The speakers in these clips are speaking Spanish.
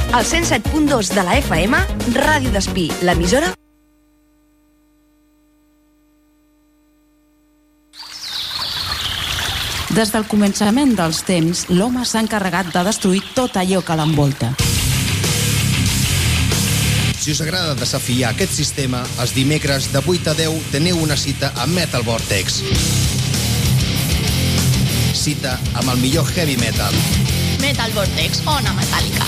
Al 107.2 de la FM, Ràdio Despí, l'emissora... Des del començament dels temps, l'home s'ha encarregat de destruir tot allò que l'envolta. Si us agrada desafiar aquest sistema, els dimecres de 8 a 10 teniu una cita a Metal Vortex. Cita amb el millor heavy metal. Metal Vortex, ona metàl·lica.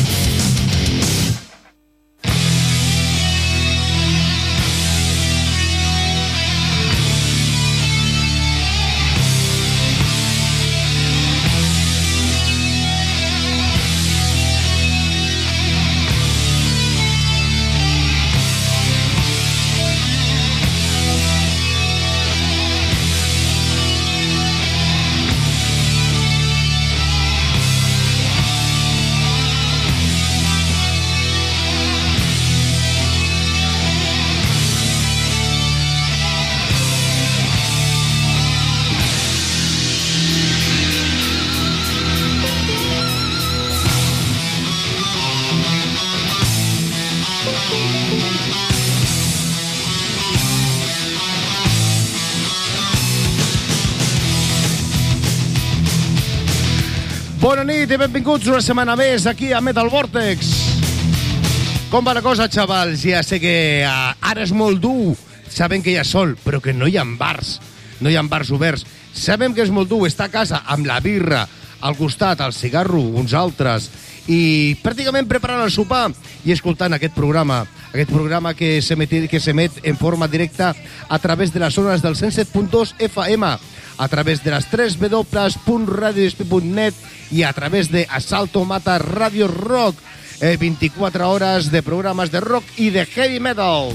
Bona nit i benvinguts una setmana més aquí a Metal Vortex. Com va la cosa, xavals? Ja sé que ara és molt dur. Sabem que hi ha sol, però que no hi ha bars. No hi ha bars oberts. Sabem que és molt dur estar a casa amb la birra al costat, el cigarro, uns altres, i pràcticament preparant el sopar i escoltant aquest programa que s'emet en forma directa a través de les zones del 107.2 FM, a través de les 3 www.radiodespí.net i a través de Asalto Mata Radio Rock, 24 hores de programes de rock i de heavy metal.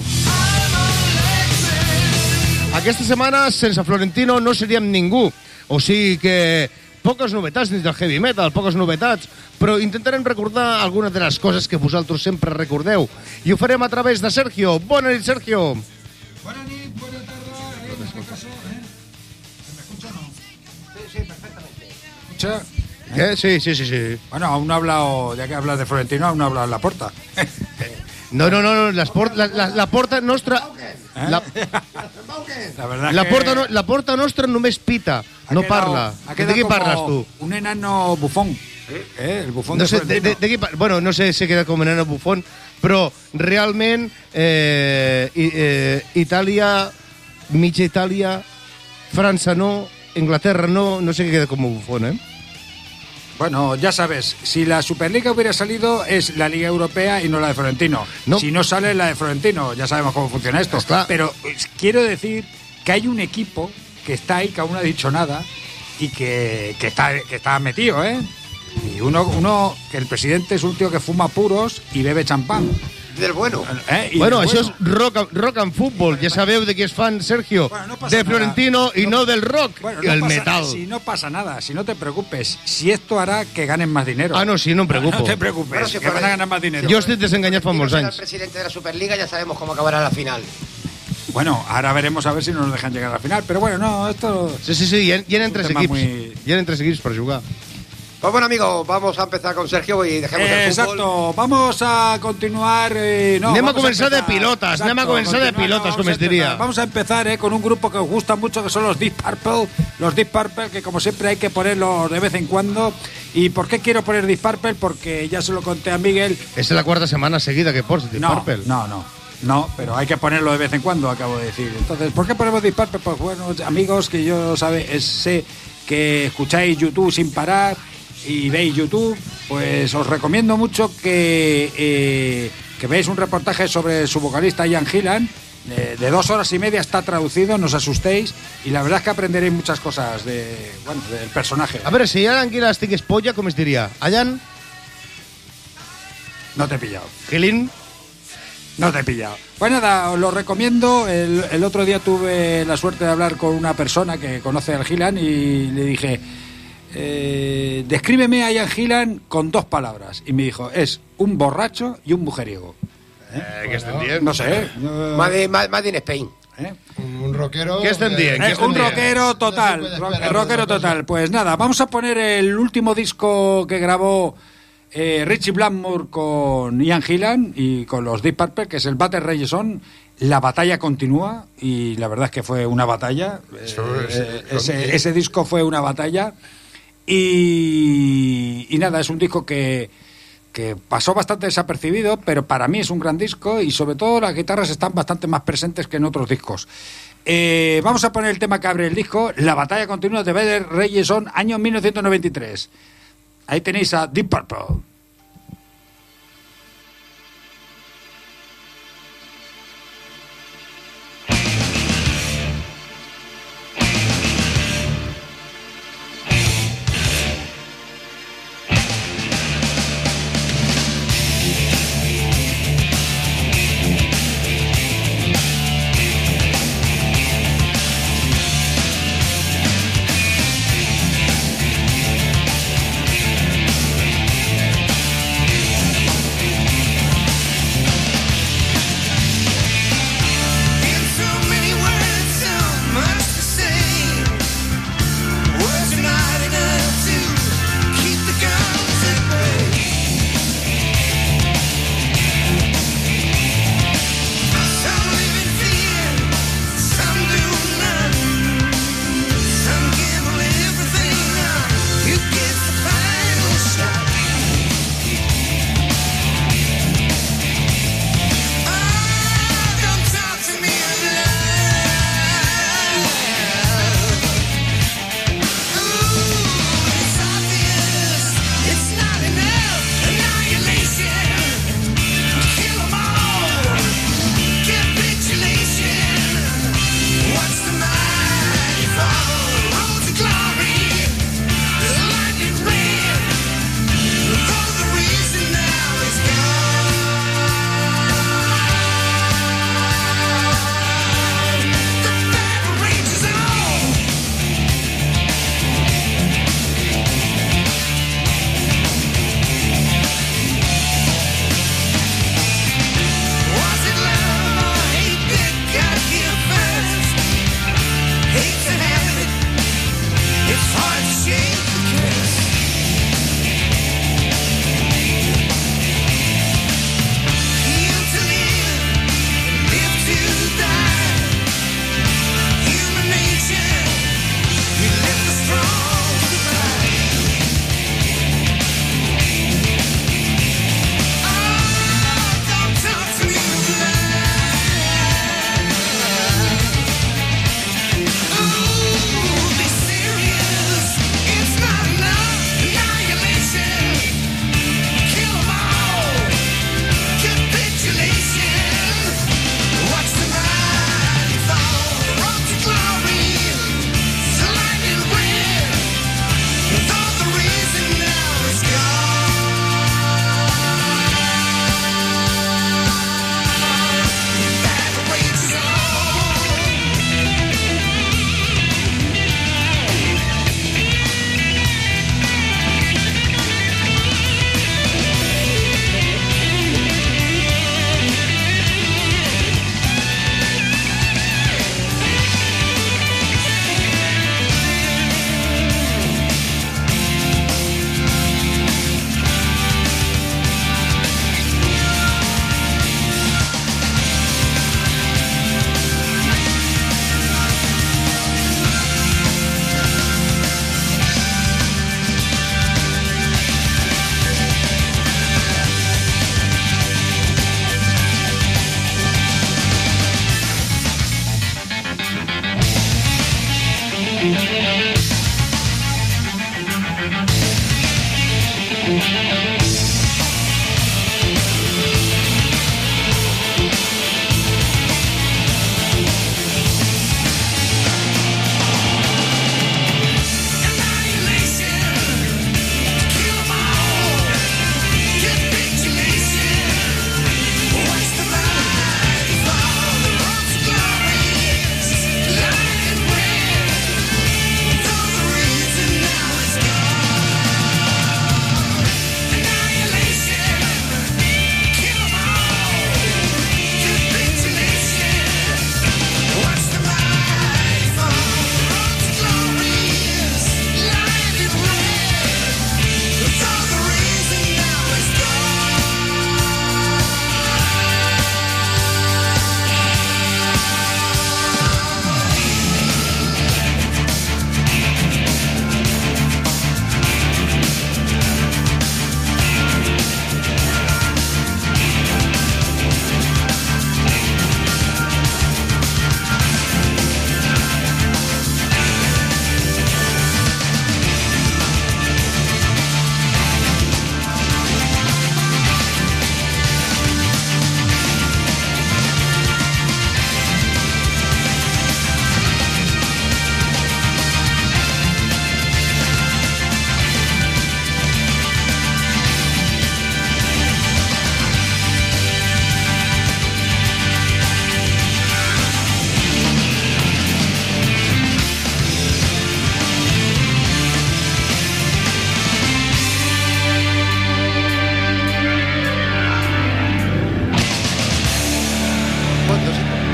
Aquesta setmana, sense Florentino, no seríem ningú. O sigui que poques novetats dins del heavy metal, poques novetats, però intentarem recordar algunes de les coses que vosaltres sempre recordeu. I ho farem a través de Sergio. Bona nit, Sergio. Bona nit, bona tarda. En este caso, ¿se me escucha o no? Sí, perfectamente. ¿Escucha? ¿Qué? Sí. Bueno, aún no ha hablado, ya que hablas de Florentino, aún no ha hablado en Laporta. No, la porta nostra... La verdad la porta nostra només pita, no parla. De qui parles, tu? Un enano bufón. El bufón no de sé, Florentino. bueno, no sé si queda com enano bufón, però realment Itàlia, mitja Itàlia, França no, Inglaterra no sé què queda com bufón, Bueno, ya sabes, si la Superliga hubiera salido es la Liga Europea y no la de Florentino. No. Si no sale la de Florentino, ya sabemos cómo funciona esto. Está. Pero quiero decir que hay un equipo que está ahí, que aún no ha dicho nada y que está metido, Y uno que el presidente es un tío que fuma puros y bebe champán. Del bueno. Bueno, això és rock and football. Ja sabeu de qui es fan, Sergio. Bueno, no pasa de Florentino nada. y no del rock. Bueno, y el metal. Si no pasa nada, si no te preocupes. Si esto hará que ganen más dinero. Ah, no, sí, no em preocupo. No te preocupes, Bueno, si que van a ganar más dinero. Jo estic desenganyat fa molts Si el anys. presidente de la Superliga, ya sabemos cómo acabará la final. Bueno, ahora veremos a ver si nos dejan llegar a la final. Pero bueno, no, esto... Sí, hi ha tres tema equips. muy- Hi ha tres equips per jugar. Pues bueno, amigos, vamos a empezar con Sergio y dejemos el fútbol. Exacto, vamos a continuar... Anem a començar de pilotes, anem a començar de pilotes, com es diria. Vamos a empezar con un grupo que os gusta mucho, que son los Deep Purple. Los Deep Purple, que como siempre hay que ponerlos de vez en cuando. ¿Y por qué quiero poner Deep Purple? Porque ya se lo conté a Miguel. És la quarta setmana seguida que pots Deep Purple. No, pero hay que ponerlo de vez en cuando, acabo de decir. Entonces, ¿por qué ponemos Deep Purple? Pues bueno, amigos, que yo sé que escucháis YouTube sin parar y veis YouTube, pues os recomiendo mucho que veáis un reportaje sobre su vocalista Ian Gillan, de 2 horas y media, está traducido, no os asustéis, y la verdad es que aprenderéis muchas cosas del personaje. A veure, si Ian Gillan estigués polla, com es diria? Ian? No te he pillado. Gillan? No te he pillado. Pues nada, os lo recomiendo. El otro día tuve la suerte de hablar con una persona que conoce al Gillan y le dije, descríbeme a Ian Gillan con 2 palabras. Y me dijo, es un borracho y un mujeriego. Què estem dient? No sé. Made in Spain. Un rockero. Què estem dient? Un rockero total. No se puede esperar Rockero otra cosa. total. Pues nada, vamos a poner el último disco que grabó Richie Blackmore con Ian Gillan y con los Deep Purple, que es el Battle Rage On. La batalla continúa y la verdad es que fue una batalla. Ese disco fue una batalla y nada, es un disco que pasó bastante desapercibido, pero para mí es un gran disco y sobre todo las guitarras están bastante más presentes que en otros discos. Vamos a poner el tema que abre el disco, La batalla continúa de Battle Rage On, año 1993. Ahí tenéis a Deep Purple.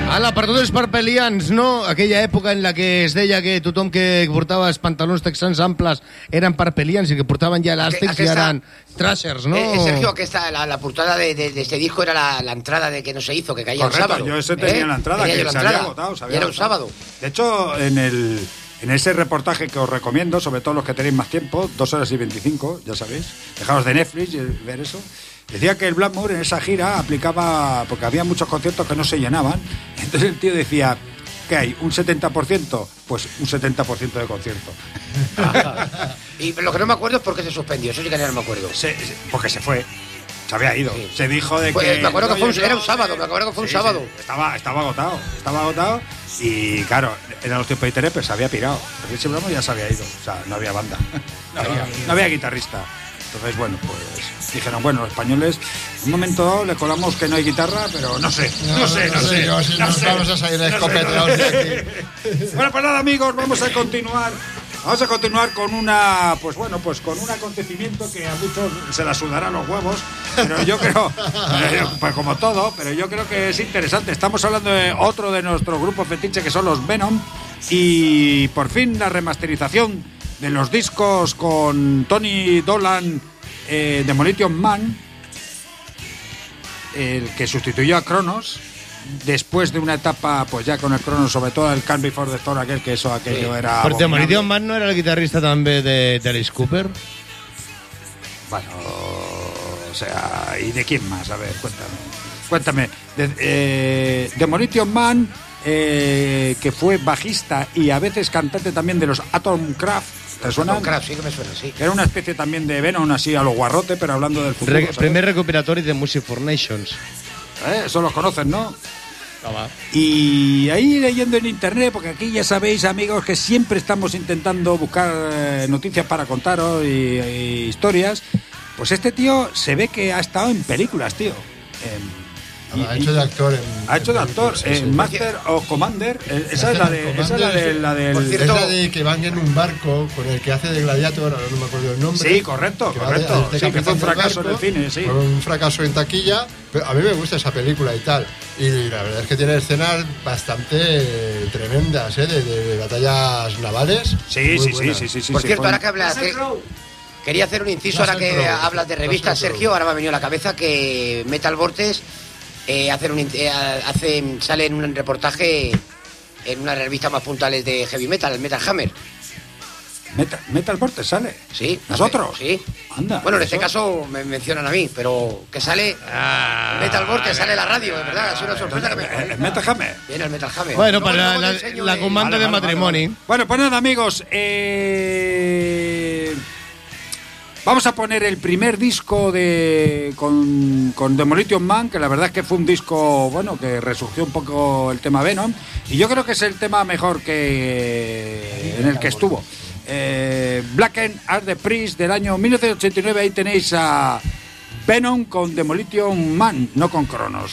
Ala, per tots els parpelians, no? Aquella època en la que es deia que tothom que portava els pantalons texans amples eren parpelians i que portaven ja elàstics i eren trashers, ¿no? Sergio, que la portada de este disco era la entrada de que no se hizo, que caía el sábado. Yo ese tenía la entrada, que se había agotado. Y era un sábado. De hecho, en ese reportaje que os recomiendo, sobre todo los que tenéis más tiempo, 2 horas y 25, ya sabéis, dejaos de Netflix y ver eso. Decía que el Blackmore en esa gira aplicaba, porque había muchos conciertos que no se llenaban, entonces el tío decía, ¿qué hay? ¿Un 70%? Pues un 70% de concierto. Y lo que no me acuerdo es por qué se suspendió, eso sí que no me acuerdo. Porque se fue, se había ido. Sí. Se dijo de pues, que... Me acuerdo que era un sábado, me acuerdo que fue un sábado. Sí. Estaba agotado y claro, eran los tiempos de internet, pero se había pirado. Porque ese Blackmore ya se había ido, o sea, no había banda, no había guitarrista. Entonces, bueno, pues dijeron, bueno, los españoles, un momento dado le colamos que no hay guitarra, pero no sé. Vamos a salir escopeteados de aquí. Bueno, pues nada, amigos, vamos a continuar con una, pues bueno, pues con un acontecimiento que a muchos se la sudarán los huevos, pero yo creo, pues como todo, pero yo creo que es interesante. Estamos hablando de otro de nuestros grupos fetiche, que son los Venom, y por fin la remasterización de los discos con Tony Dolan, Demolition Man, el que sustituyó a Cronos después de una etapa, pues ya con el Cronos, sobre todo el Calm Before the Storm, aquello era... ¿Pero Demolition Man no era el guitarrista también de Alice Cooper? Bueno, o sea, ¿y de quién más? A ver, cuéntame. Demolition Man, que fue bajista y a veces cantante también de los Atomcraft. ¿Te suena? Atomcraft, sí que me suena, sí. Era una especie también de Venom, así a lo guarrote, pero hablando del futuro. Primer recopilatorio de Music for Nations. Eso los conocen, ¿no? Y ahí leyendo en internet, porque aquí ya sabéis, amigos, que siempre estamos intentando buscar noticias para contaros y historias. Pues este tío se ve que ha estado en películas, tío. Ha hecho de actor en Master of Commander. Esa es la del... Por cierto, es la de que van en un barco con el que hace de Gladiator, ahora no me acuerdo el nombre. Sí, correcto. Sí, que fue un fracaso en el cine, sí. Fue un fracaso en taquilla, pero a mí me gusta esa película y tal. Y la verdad es que tiene escenas bastante tremendas, de batallas navales. Sí. Por cierto, ahora que hablas... Quería hacer un inciso, ahora que hablas de revistas, Sergio, ahora me ha venido a la cabeza que Metal Vortex sale en un reportaje en una revista más puntuales de heavy metal, el Metal Hammer. ¿Metal Vortex sale? Sí. ¿Nosotros? Sí. Anda. Bueno, en este caso me mencionan a mí, pero que sale Metal Vortex, sale la radio, de verdad, es una sorpresa que me... ¿El Metal Hammer? Viene el Metal Hammer. Bueno, para la comanda de matrimonio. Bueno, pues nada, amigos, vamos a poner el primer disco con Demolition Man, que la verdad es que fue un disco, bueno, que resurgió un poco el tema Venom, y yo creo que es el tema mejor en el que estuvo. Blackened Are the Priest del año 1989, ahí tenéis a Venom con Demolition Man, no con Cronos.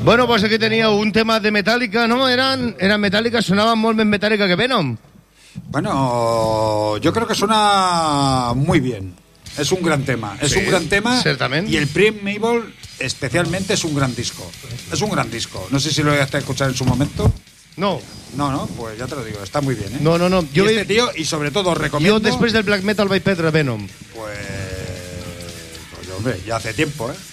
Bueno, pues aquí tenía un tema de Metallica, ¿no? Eran Metallica, sonaban molt més Metallica que Venom. Bueno, yo creo que suena muy bien. Es un gran tema. Es un gran tema. Ciertamente. Y el Primeval, especialmente, es un gran disco. Es un gran disco. No sé si lo llegaste a escuchar en su momento. No. No, pues ya te lo digo, está muy bien, ¿eh? No. Yo este tío, y sobre todo recomiendo... Yo después del black metal vaig perdre Venom. Pues hombre, ya hace tiempo, ¿eh?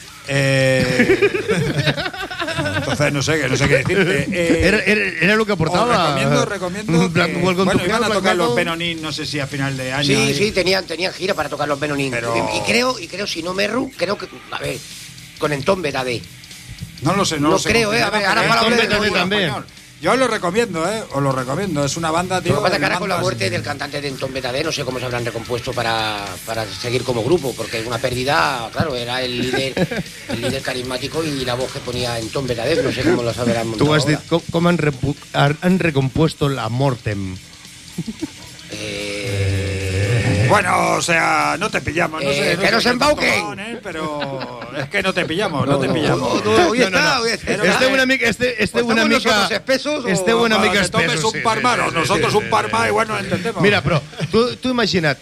Entonces no sé qué decirte. Era lo que aportaba. Recomiendo Black, que, bueno, iban a tocar Black los Venonin, no sé si a final de año. Sí, tenían gira para tocar los Venonin. Pero... Y creo, si no me erro, creo que, a ver, con Entombed AD. No lo sé. A ver, ahora para hablar de también. Yo os lo recomiendo, os lo recomiendo. Es una banda, tío. Lo que pasa es que ahora con la muerte del cantante de Entombed AD, no sé cómo se habrán recompuesto para seguir como grupo, porque es una pérdida, claro, era el líder carismático y la voz que ponía Entombed AD, no sé cómo lo sabrán montado. Tú has dicho cómo han recompuesto la Mortem. Bueno, o sea, no te pillamos, no sé. ¡Que nos embauquen! Pero es que no te pillamos, no te pillamos. Hoy está. Este una mica espeso. Tomes un par más, nosotros un par más, igual no lo entendemos. Mira, però, tu imagina't,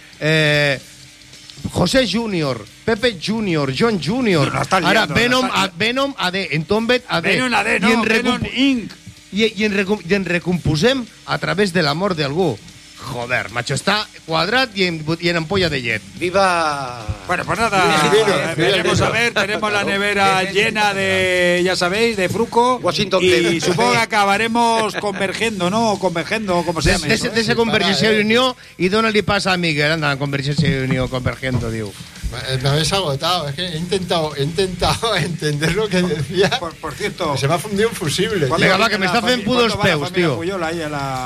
José Junior, Pepe Junior, John Junior, ara Venom AD, Entombed AD. Venom AD, no, Venom Inc. I en recomposem a través de l'amor d'algú. Joder, macho, está cuadrat y en ampolla de jet. ¡Viva! Bueno, pues nada, veremos a ver, tenemos la nevera llena de, ya sabéis, de fruco. Washington y supongo que acabaremos convergiendo, ¿no? O convergendo, como se llama eso. De esa convergencia de unión, y dónde pasa a Miguel, anda, convergencia de unión, convergiendo, digo. Me habéis agotado, es que he intentado entender lo que decía. Por cierto, se me ha fundido un fusible. Venga, va, que me está haciendo pudos peus, tío. Puyol ahí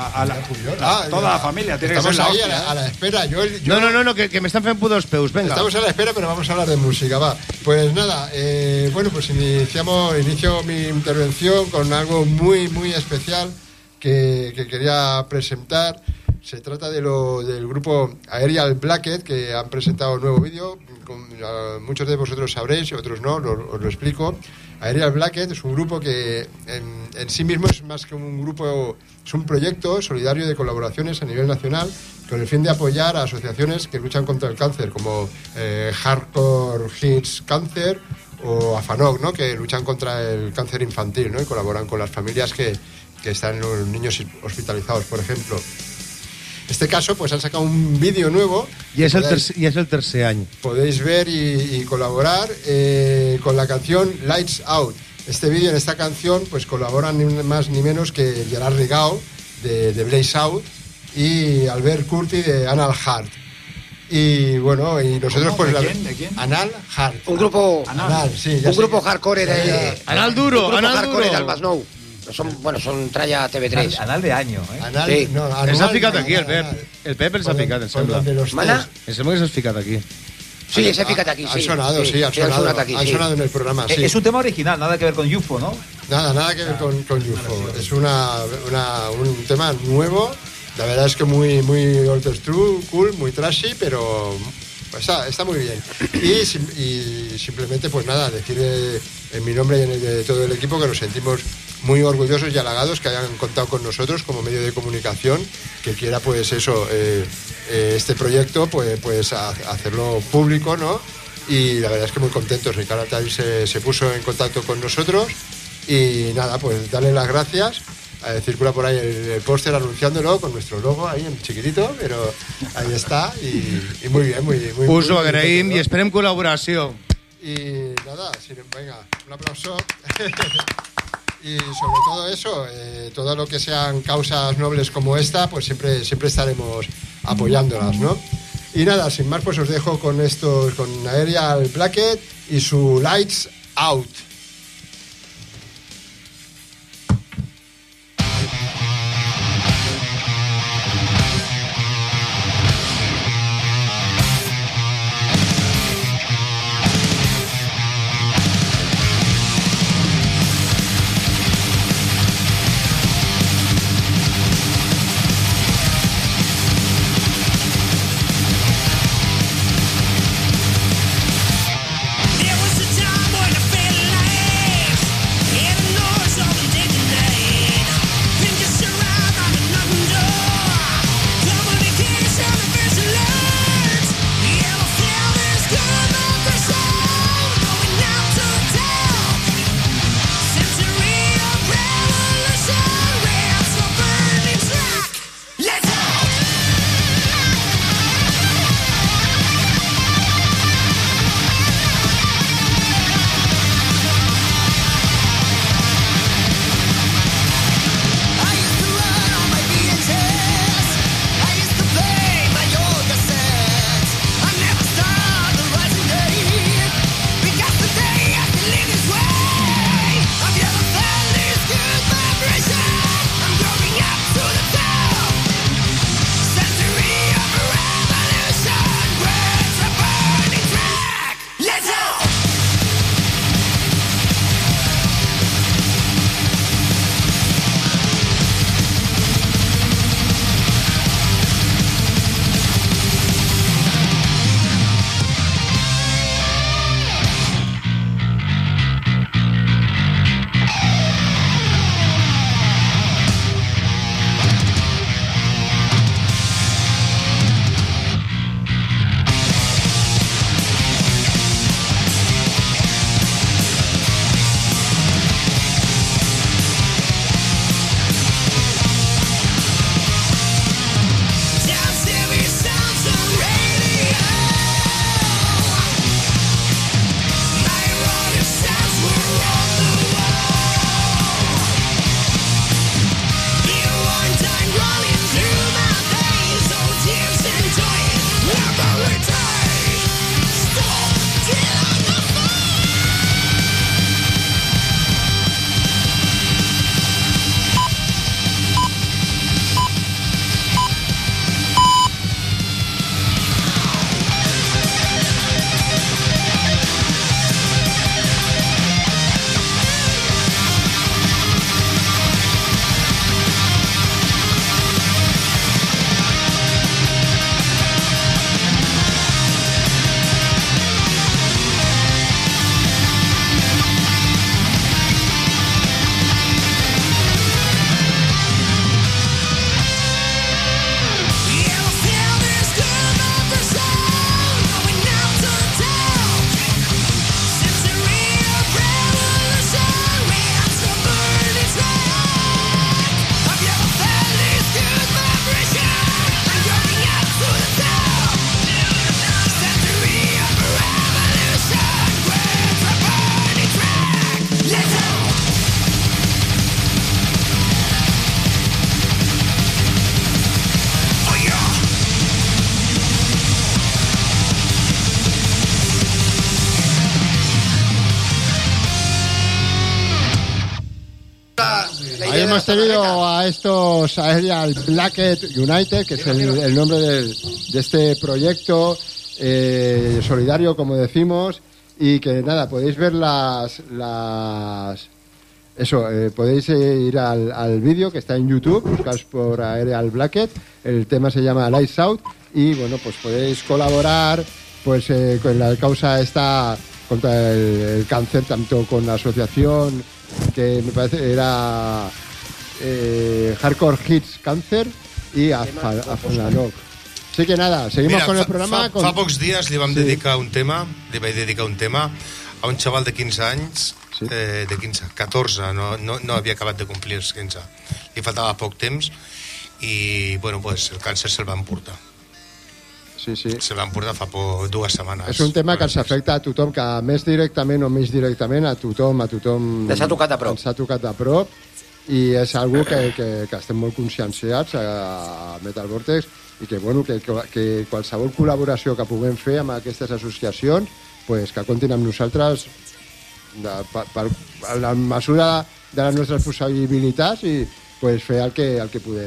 toda la familia, tiene estamos que ser ahí a la espera. No, que me están haciendo pudos peus, venga. Estamos a la espera, pero vamos a hablar de música, va. Pues nada, bueno, pues inicio mi intervención con algo muy, muy especial que quería presentar. Se trata del grupo Aerial Blackhead, que han presentado un nuevo vídeo. Muchos de vosotros sabréis y otros no, os lo explico. Aerial Blackhead es un grupo que en sí mismo es más que un grupo, es un proyecto solidario de colaboraciones a nivel nacional con el fin de apoyar a asociaciones que luchan contra el cáncer, como Hardcore Hits Cancer o AFANOC, ¿no? Que luchan contra el cáncer infantil, ¿no? Y colaboran con las familias que están los niños hospitalizados, por ejemplo. En este caso, pues han sacado un vídeo nuevo. Y es el tercer año. Podéis ver y colaborar con la canción Lights Out. Este vídeo, en esta canción, pues colaboran ni más ni menos que Gerard Rigao de Blaze Out y Albert Curti de Anal Heart. Y bueno, y nosotros pues... ¿De quién? Anal Heart. Un grupo... Anal, sí. Un grupo hardcore de... Anal duro, un grupo Anal hardcore duro. de Albasnou. Son tralla TV3. Anal de año, ¿eh? Anal, Sí. no, anal, Els ha ficat aquí, el anal. Pep. El Pep els ha ficat, em sembla. Con los Mana? tres. Em sembla que s'ha ficat aquí. Sí, ese fíjate aquí, sí. Han sonado, sí, han han sonado aquí, han sí. sonado en el programa, sí. Es un tema original, nada que ver con UFO, ¿no? Nada que ver con UFO. Es un tema nuevo. La verdad es que muy old school, cool, muy trashy, pero está muy bien. Y simplemente, pues nada, decir en mi nombre y en el de todo el equipo que nos sentimos muy orgullosos y halagados que hayan contado con nosotros como medio de comunicación, que quiera pues eso, este proyecto pues hacerlo público, ¿no? Y la verdad es que muy contentos. Ricardo Tal se puso en contacto con nosotros y nada, pues darle las gracias. Circula por ahí el póster anunciándolo con nuestro logo ahí en chiquitito, pero ahí está y muy bien, muy Us ho muy agraïm contento. i esperem col·laboració. Y nada, venga, un aplauso. Y sobre todo eso, todo lo que sean causas nobles como esta, pues siempre estaremos apoyándolas, ¿no? Y nada, sin más, pues os dejo con Aerial Blackhead y su Lights Out. There was a time when I felt like hemos tenido a estos Aerial Blackhead United, que es el nombre de este proyecto solidario, como decimos, y que nada, podéis ver podéis ir al vídeo que está en YouTube, buscáis por Aerial Blackhead, el tema se llama Lights Out, y bueno, pues podéis colaborar pues con la causa esta contra el cáncer, tanto con la asociación que me parece era Hardcore Hits Cancer y Afnanoc. Así que nada, seguimos con el programa. Fa pocs dies li vaig dedicar un tema a un xaval de 15 anys, de 14, no havia acabat de complir els 15. Li faltava poc temps i, bueno, pues el càncer se'l va emportar. Sí. Se l'han portat fa 2 setmanes. És un tema que ens afecta a tothom, que més directament o menys directament a tothom ens ha tocat a prop. Ens ha tocat a prop, i és algo que estem molt conscienciats a Metal Vortex, i que, bueno, que qualsevol col·laboració que puguem fer amb aquestes associacions, pues, que comptin amb nosaltres per la mesura de les nostres possibilitats i pues, fer el que podem.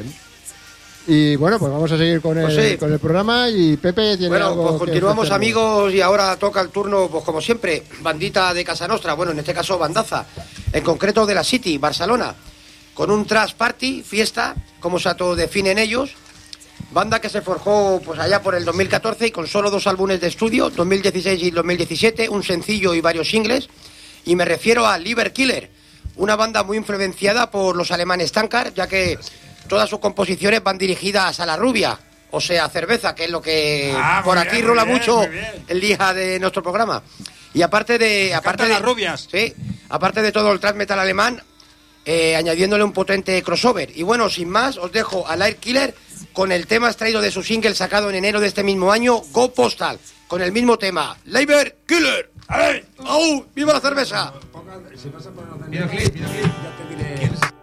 Y bueno, pues vamos a seguir con el programa, y Pepe tiene algo. Bueno, pues continuamos, amigos, y ahora toca el turno, pues como siempre, bandita de Casa Nostra, bueno, en este caso bandaza, en concreto de la City, Barcelona, con un trash party, fiesta, como se autodefinen ellos, banda que se forjó pues allá por el 2014 y con solo 2 álbumes de estudio, 2016 y 2017, un sencillo y varios singles, y me refiero a Liver Killer, una banda muy influenciada por los alemanes Tankard, ya que todas sus composiciones van dirigidas a la rubia, o sea, cerveza, que es lo que por aquí rola mucho el día de nuestro programa. Y aparte de las rubias. Sí, aparte de todo el thrash metal alemán, añadiéndole un potente crossover. Y bueno, sin más, os dejo a Liver Killer con el tema extraído de su single sacado en enero de este mismo año, Go Postal, con el mismo tema, Liver Killer. ¡Ay! ¡Au! ¡Viva la cerveza! Videoclip, ya te diré.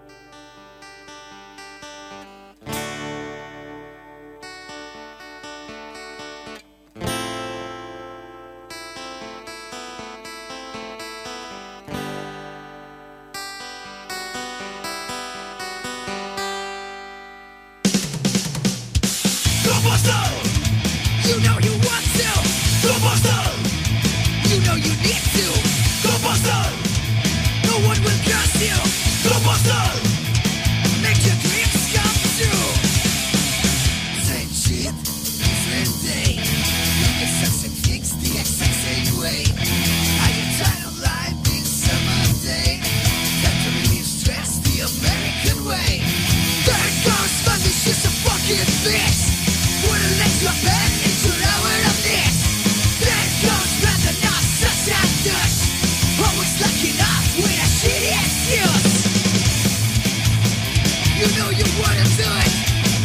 You know you want to. Go Postal. You know you need to. Go Postal. No one will curse you. Go Postal. Make your dreams come true. Same shit, different day. You can such and things the exact same way. Are you tired of life being summer day? Time to relieve stress the American way. There goes Monday, she's a fucking bitch. Wouldn't let you up into the world of this. There goes Brandon, not such a Dutch. Always looking up with a shitty excuse. You know you wanna do it.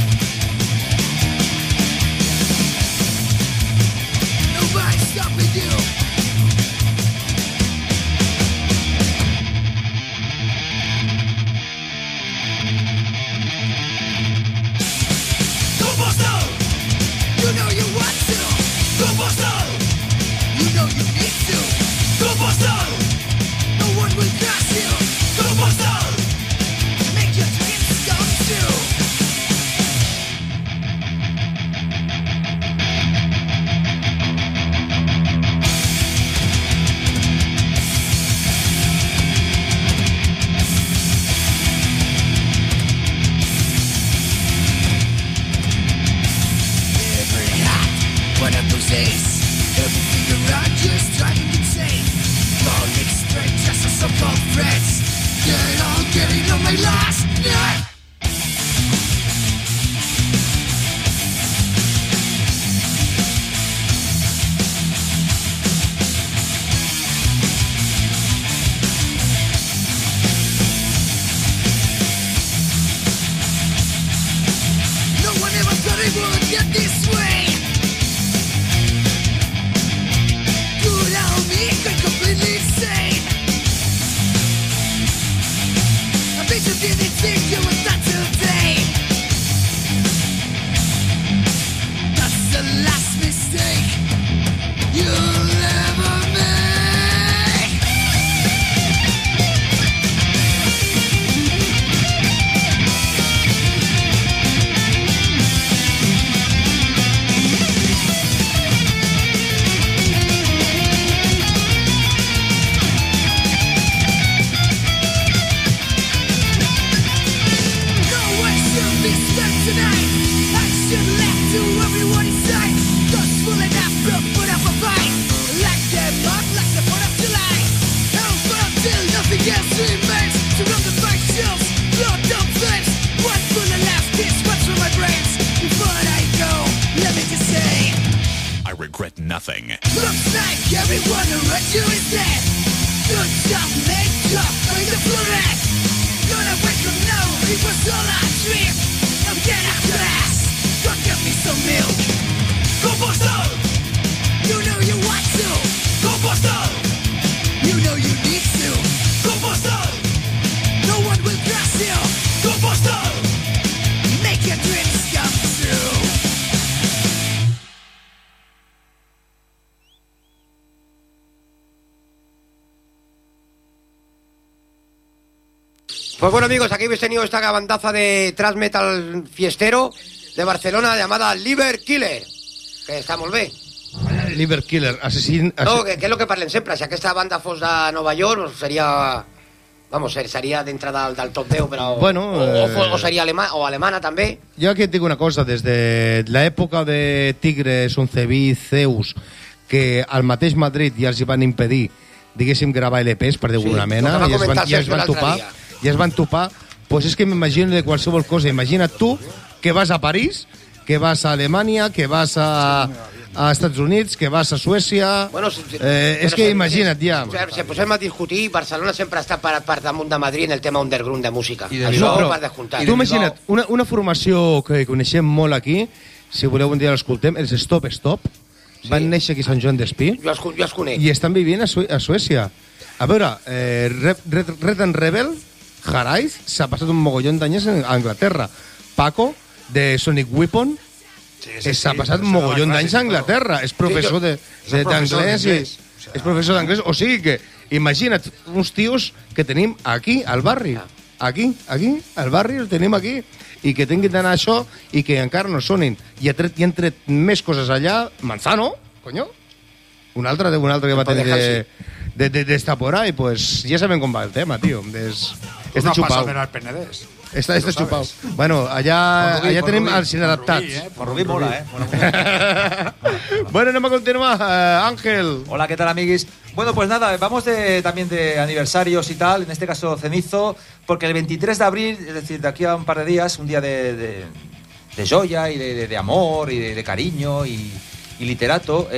Nobody's stopping you. Go Postal! You know you want to. Go Postal! You know you need to. Go Postal! No one will cross you. Go Postal! Make your dreams come true. Every hot, one of those days. Everything around you is driving insane. Calling strangers or so-called friends. They're all getting on my last nerve. No one ever thought it would get this way. Good old me, going completely insane. I bet you didn't think you would start today. That's the last mistake you'll ever make. regret nothing. Looks like everyone around you is dead. Good stuff made up, bring the bullet. Gonna wake up now, it was all a dream. Now get after that, go get me some milk. Go postal, you know you want to. Go postal, you know you need to. Go postal, no one will cross you. Go postal, make your dreams come true. Pues bueno, amigos, aquí habéis tenido esta bandaza de thrash metal fiestero de Barcelona llamada Liver Killer, que està molt bé. Liver Killer, assassín... No, que és el que parlem sempre. Si aquesta banda fos de Nova York, seria... Vamos, seria dintre del top 10, però... Bueno, o seria alemana, també. Jo aquí et dic una cosa, des de l'època de Tigres, Onceví, Zeus, que al mateix Madrid ja els hi van impedir, diguéssim, gravar LPs, per dir-ho d'una mena, ja es van topar, pues és que m'imagino de qualsevol cosa. Imagina't tu que vas a París, que vas a Alemanya, que vas a Estats Units, que vas a Suècia... Bueno, és que imagina't ja. Si posem a discutir, Barcelona sempre està per damunt de Madrid en el tema underground de música. Això per descomptat. Tu imagina't, una formació que coneixem molt aquí, si voleu un dia l'escoltem, els Stop Stop, van néixer aquí a Sant Joan d'Espí. Jo els conec. I estan vivint a Suècia. A veure, Red and Rebel, Haraiz, s'ha passat un mogollon d'anyes a Anglaterra. Paco, de Sonic Weapon, s'ha passat un mogollon d'anys a Anglaterra. És professor d'anglès. És professor d'anglès. O sigui que, imagina't, uns tios que tenim aquí, al barri. Aquí, al barri, el tenim aquí. I que tinguin d'anar això i que encara no sonin. I han tret més coses allà. Manzano, coño. Un altre que va tenir d'estar por ahí. Pues ja sabem com va el tema, tio. Està xupau. Està xupau. Bueno, allà tenim els inadaptats. Por Rubí mola, Bueno, anem a continuar. Ángel. Hola, ¿qué tal, amiguis? Bueno, pues nada, vamos también de aniversarios y tal, en este caso Cenizo, porque el 23 de abril, es decir, de aquí a un par de días, un día de joya y de amor y de cariño y literato...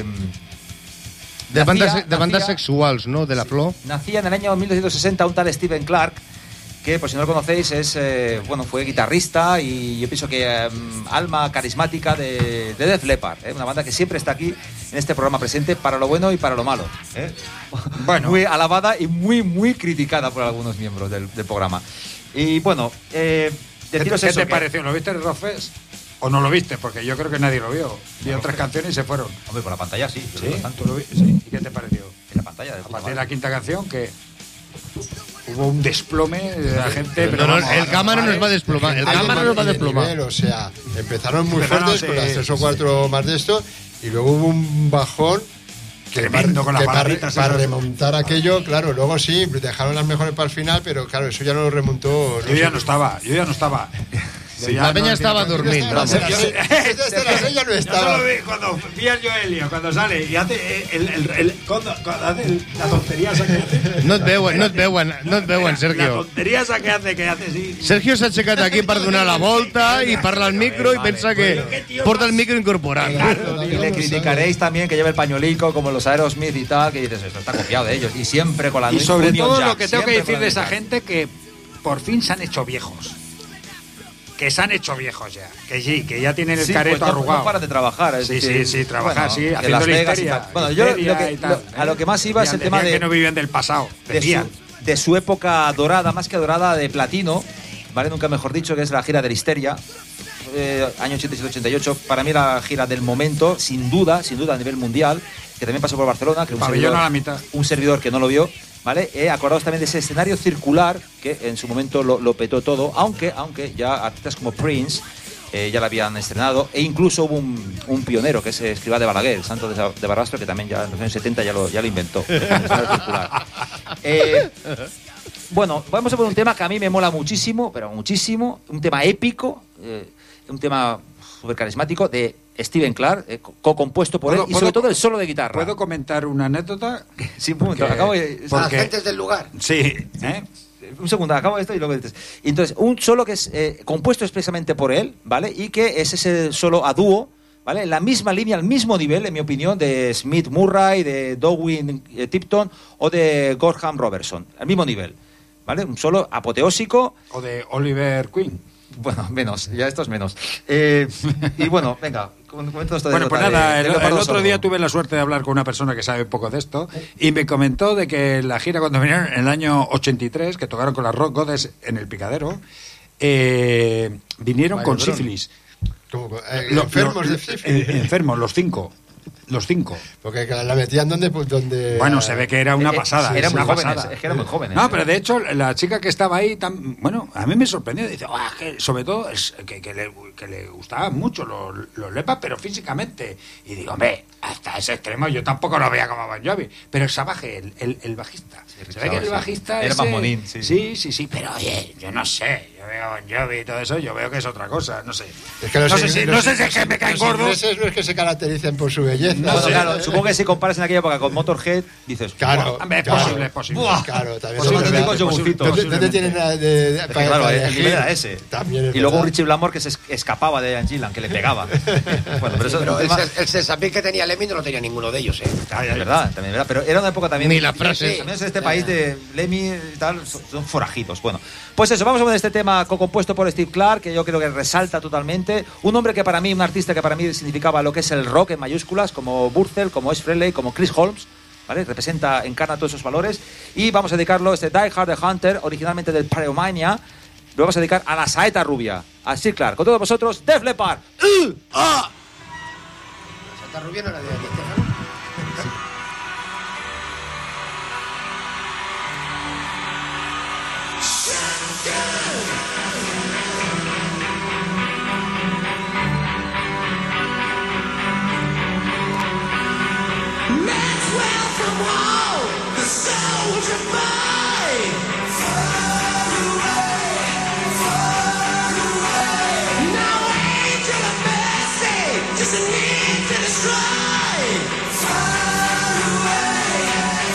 De bandas sexuals, ¿no? De la flor. Nacía en el año 1960 un tal Steven Clark, que por si no lo conocéis fue guitarrista y yo pienso que alma carismática de Def Leppard, una banda que siempre está aquí en este programa presente para lo bueno y para lo malo. Bueno, muy alabada y muy criticada por algunos miembros del programa. Y bueno, ¿qué te pareció? ¿Lo viste en el Rockfest? ¿O no lo viste? Porque yo creo que nadie lo vio. Vio 3 canciones y se fueron. Hombre, por la pantalla sí. ¿Sí? ¿Tú lo viste? Sí. ¿Y qué te pareció? En la pantalla. A partir de la 5ª canción, que hubo un desplome de la gente. Pero el cámara nos va a desplomar. El cámara nos va a desplomar. O sea, empezaron muy fuertes con las 3 o 4 más de esto y luego hubo un bajón para remontar aquello, claro, luego sí, dejaron las mejores para el final, pero claro, eso ya no lo remontó. Yo ya no estaba. La peña estaba durmiendo. La seña no estaba. Cuando vi a Joelio, cuando sale y hace cuando hace la tontería esa que hace. No et veuen, Sergio. La tontería esa que hace sí. Sergio s'ha aixecat aquí per donar la volta i parla al micro y pensa que porta el micro incorporado. Y le criticaréis también que lleve el pañuelico como los Aerosmith y tal, que dices, esto está copiado de ellos. Y siempre con la Y sobre todo lo que tengo que decir de esa gente, que por fin se han hecho viejos. Que se han hecho viejos ya. Que sí, que ya tienen el careto arrugado. No paran de trabajar. Sí, trabajar, bueno, sí, haciendo la historia. Bueno, yo a lo que más iba es el tema de... que no vivían del pasado, de su época dorada, más que dorada, de platino, ¿vale? Nunca mejor dicho, que es la gira de la Histeria, año 87-88. Para mí la gira del momento, sin duda, a nivel mundial, que también pasó por Barcelona, que un servidor que no lo vio, ¿vale? Acordaos también de ese escenario circular que en su momento lo petó todo, aunque ya artistas como Prince ya la habían estrenado, e incluso hubo un pionero que es Escrivá de Balaguer, el santo de Barbastro, que también ya en los años 70 ya lo inventó, el escenario circular. Bueno, vamos a poner un tema que a mí me mola muchísimo, pero muchísimo, un tema épico, un tema súper carismático de Steven Clark, co-compuesto por él, y sobre todo el solo de guitarra. ¿Puedo comentar una anécdota? Sí, un momento, acabo de... Las gentes del lugar. Sí, un segundo, acabo esto y luego dices. Entonces, un solo que es compuesto expresamente por él, ¿vale? Y que es ese solo a dúo ¿vale? En la misma línea, al mismo nivel, en mi opinión, de Smith Murray, de Downing Tipton o de Gorham Robertson. Al mismo nivel, ¿vale? Un solo apoteósico. O de Oliver Queen. Bueno, menos, ya esto es menos. Y bueno, venga, comento esto de Bueno, pues nota nada, de el Leopardo otro Sordo. día tuve la suerte de hablar con una persona que sabe poco de esto y me comentó de que la gira cuando vinieron en el año 83, que tocaron con las Rock Goddess en el Picadero, vinieron Vaya, con perdón. sífilis. Enfermos de sífilis. Enfermos, los cinco. Porque la metían donde... Bueno, se ve que era una pasada. Eran es muy una jóvenes, pasada. es que eran muy jóvenes. No, pero de hecho, la chica que estaba ahí, bueno, a mí me sorprendió. Dice, que sobre todo es que le gustaban mucho los Lepas, pero físicamente. Y digo, hombre, hasta ese extremo yo tampoco lo veía como Bon Jovi. Pero el Savage, el bajista. Se ve que el bajista Era ese- más monín, sí. Sí, pero oye, yo no sé. Yo veo a Bon Jovi y todo eso, yo veo que es otra cosa, no sé. Es que no sé si es que me caen los gordos. ingleses no es que se caractericen por su belleza. Bueno, claro, supongo que si comparas en aquella época con Motorhead, dices, Claro, Hombre, es claro. posible, es posible. ¡buah! Claro, también Posible, es verdad. digo yogurcitos. ¿Dónde tienen Es que claro, el elegir? nivel era ese. También es Y luego un verdad. Richie Blackmore que se escapaba de Ian Gillan, que le pegaba. Bueno, pero eso Pero es un tema- el Sensapil que tenía Lemmy no lo tenía ninguno de ellos, es verdad, también es verdad. Pero era una época también. Ni la frase. También en este país de Lemmy y tal, son forajitos. Bueno, pues eso, vamos a ver este tema compuesto por Steve Clark, que yo creo que resalta totalmente. Un hombre que para mí, un artista que para mí significaba lo que es el rock en mayúsculas, como Burzel, como Ace Frehley, como Chris Holmes. ¿Vale? Representa, encarna todos esos valores. Y vamos a dedicarlo, Die Hard the Hunter, originalmente del Pyromania, lo vamos a dedicar a la saeta rubia, a Steve Clark. Con todos vosotros, Def Leppard. Santa Rubia no era de Di Stefano. Maxwell from Wall, the soldier boy. Far away. No angel of mercy, just a need to destroy. Far away.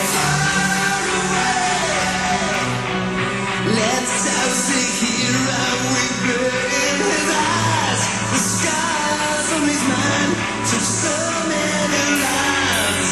Let's house the hero we burn in his eyes. The scars on his mind took so many lives.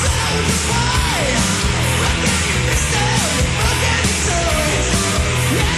Soldier boy, what can you be still? What can you say?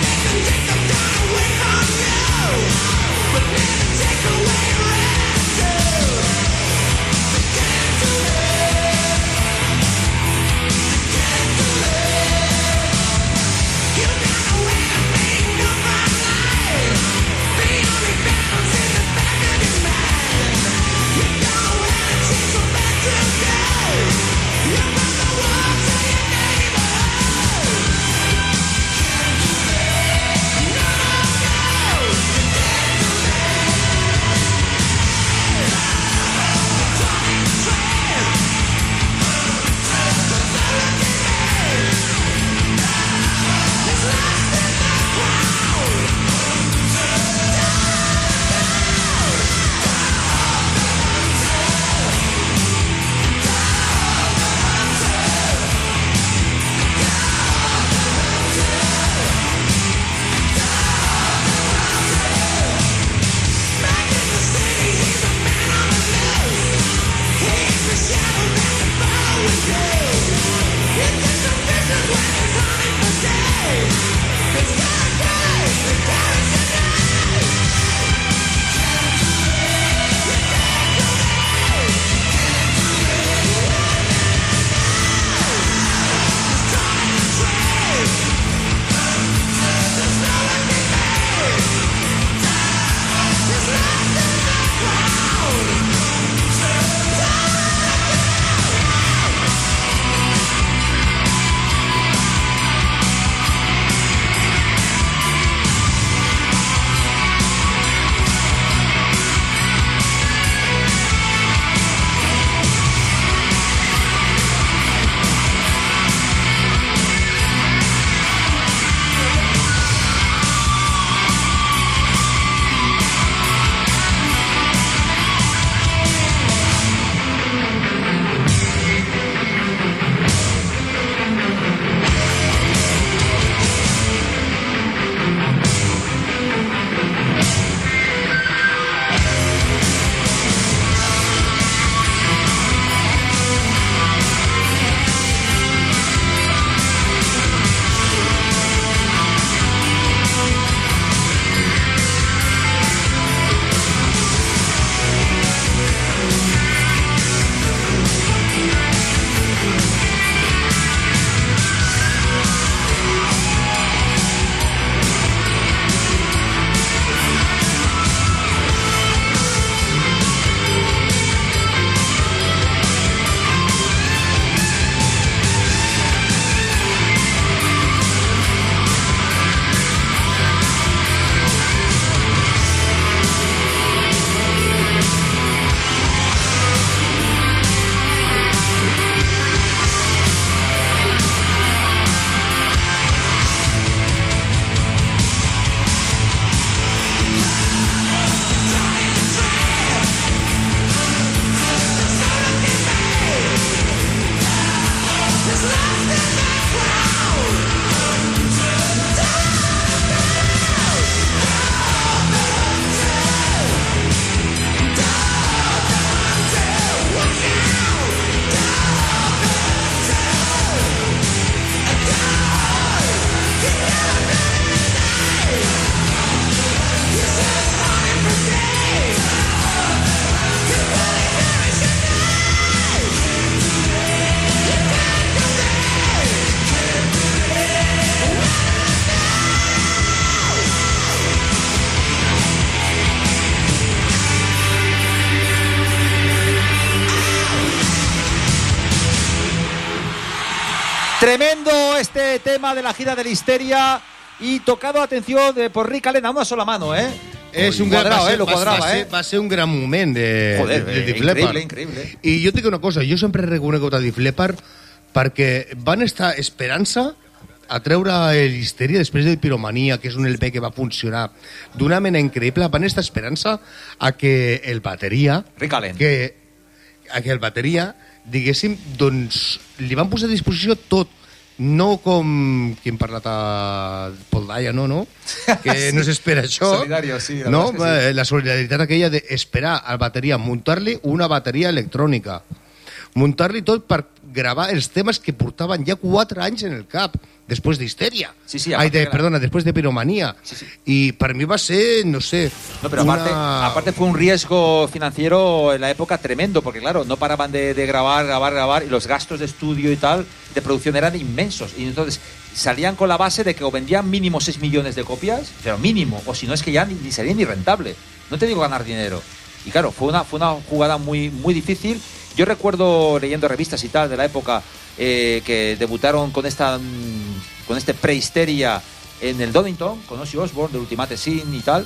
Tremendo este tema de la gira de la histeria y tocado, atención, por Rick Allen a una sola mano, ¿eh? És un cuadrado, gran, lo cuadrava, va ser un gran moment de Def Leppard. Increïble. I jo et dic una cosa, jo sempre he reconegut a Def Leppard perquè van estar esperant-se a treure l'Histeria després de Piromania, que és un LP que va funcionar d'una mena increïble. Van estar esperant-se a que el bateria, Rick Allen, a que el bateria, diguéssim, doncs li van posar a disposició tot. No com qui hem parlat a Paul Dayano, no? Que no s'espera això. Solidario, sí. No? La solidaritat aquella d'esperar al bateria, muntar-li una bateria electrònica, muntar-li tot per gravar els temes que portaven ja 4 anys en el cap, després d'Histeria. Perdona, después de Piromania. Sí. Y para mí va a ser, no sé... No, pero aparte fue un riesgo financiero en la época tremendo, porque claro, no paraban de grabar, y los gastos de estudio y tal, de producción eran inmensos. Y entonces salían con la base de que o vendían mínimo 6 millones de copias, pero mínimo, o si no es que ya ni sería ni rentable. No te digo ganar dinero. Y claro, fue una jugada muy, muy difícil. Yo recuerdo leyendo revistas y tal de la época que debutaron con este pre-Histeria en el Donington, con Ozzy Osbourne, del Ultimate Sin y tal.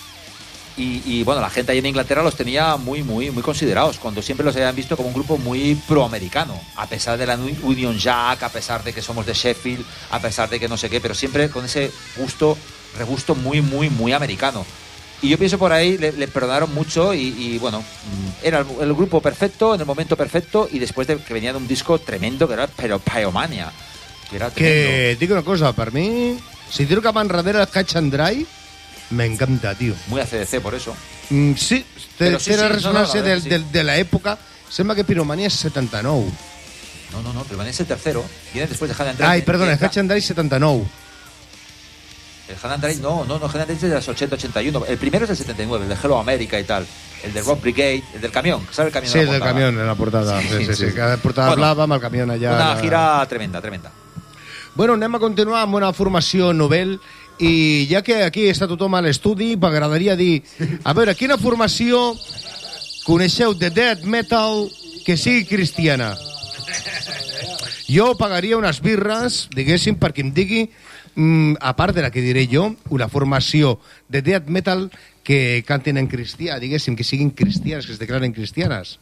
Y bueno, la gente ahí en Inglaterra los tenía muy, muy, muy considerados, cuando siempre los habían visto como un grupo muy proamericano, a pesar de la Union Jack, a pesar de que somos de Sheffield, a pesar de que no sé qué, pero siempre con ese regusto muy, muy, muy americano. Y yo pienso por ahí le perdonaron mucho y bueno, era el grupo perfecto, en el momento perfecto, y después de que venía de un disco tremendo que era Pyromania. Que digo una cosa, para mí, si tiro cap enrere el Catch and Dry, me encanta, tío. Muy ACDC, por eso. Sí, té la resonància de la época. Sembla que Pyromania és 79. No, Pyromania es el tercero. Viene después de Hard and Dry. Ay, perdona, el Catch and Dry 79. El Hard and Dry, no, Hard and Dry es de los 80-81. El primero es del 79, el de Hello America y tal. El de Rock Brigade, el del camión. ¿Sabes el camión? Sí, el del camión en la portada. Sí. Cada portada blava amb el camión allà. Una gira tremenda. Bueno, anem a continuar amb una formació novel, i ja que aquí està tothom a l'estudi, m'agradaria dir, a veure, quina formació coneixeu de death metal que sigui cristiana? Jo pagaria unes birres, diguéssim, perquè em digui, a part de la que diré jo, una formació de death metal que canten en cristià, diguéssim, que siguin cristianes, que es declaren cristianes.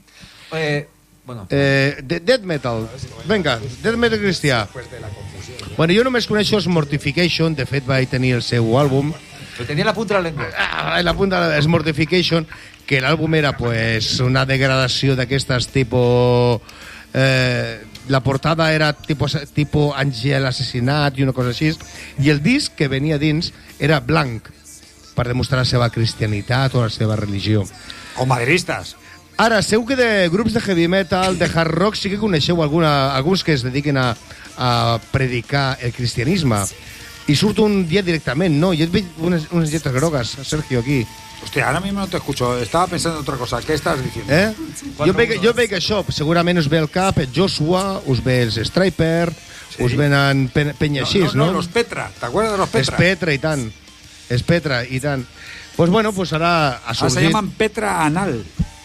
De death metal. Vinga, death metal cristià. Bueno, jo només coneixo Mortification, de fet vaig tenir el seu àlbum. Lo tenía en la punta de la lengua. La punta de Mortification, que l'àlbum era pues una degradació d'aquestes tipus... la portada era tipo Àngel assassinat i una cosa així, i el disc que venia dins era blanc, per demostrar la seva cristianitat o la seva religió. Com madridistes. Ara, segur que de grups de heavy metal, de hard rock, sí que coneixeu alguns que es dediquen a predicar el cristianisme. I surt un dia directament, ¿no? Jo et veig unes lletres grogues, Sergio, aquí. Hostia, ahora mismo no te escucho. Estaba pensando en otra cosa. ¿Qué estás diciendo? Jo veig això. Segurament us ve el cap el Joshua, us ve els Striper, us venen penya així, no? Los Petra. ¿Te acuerdas de los Petra? Es Petra y tan. Pues bueno, pues ahora ha sorgit... se llaman Petra Anal.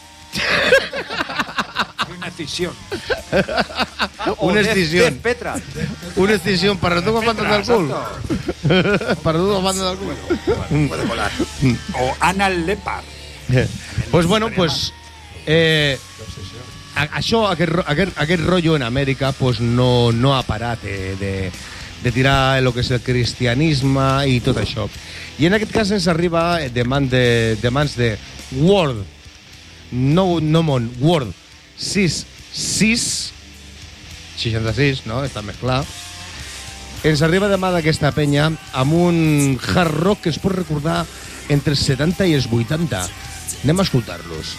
Una escisión. Una escisión. Petra. Una escisión para tu bandas del culo. Para tu bandas del culo. Puede volar. O Anal Leopard. Pues bueno, pues això, aquest rotllo en Amèrica pues no ha parat de tirar el que és el cristianisme i tot això. I en aquest cas ens arriba de mans de World, no Món, World 66, no? Està més clar. Ens arriba de mà d'aquesta penya amb un hard rock que es pot recordar entre els 70 i els 80. Anem a escoltar-los.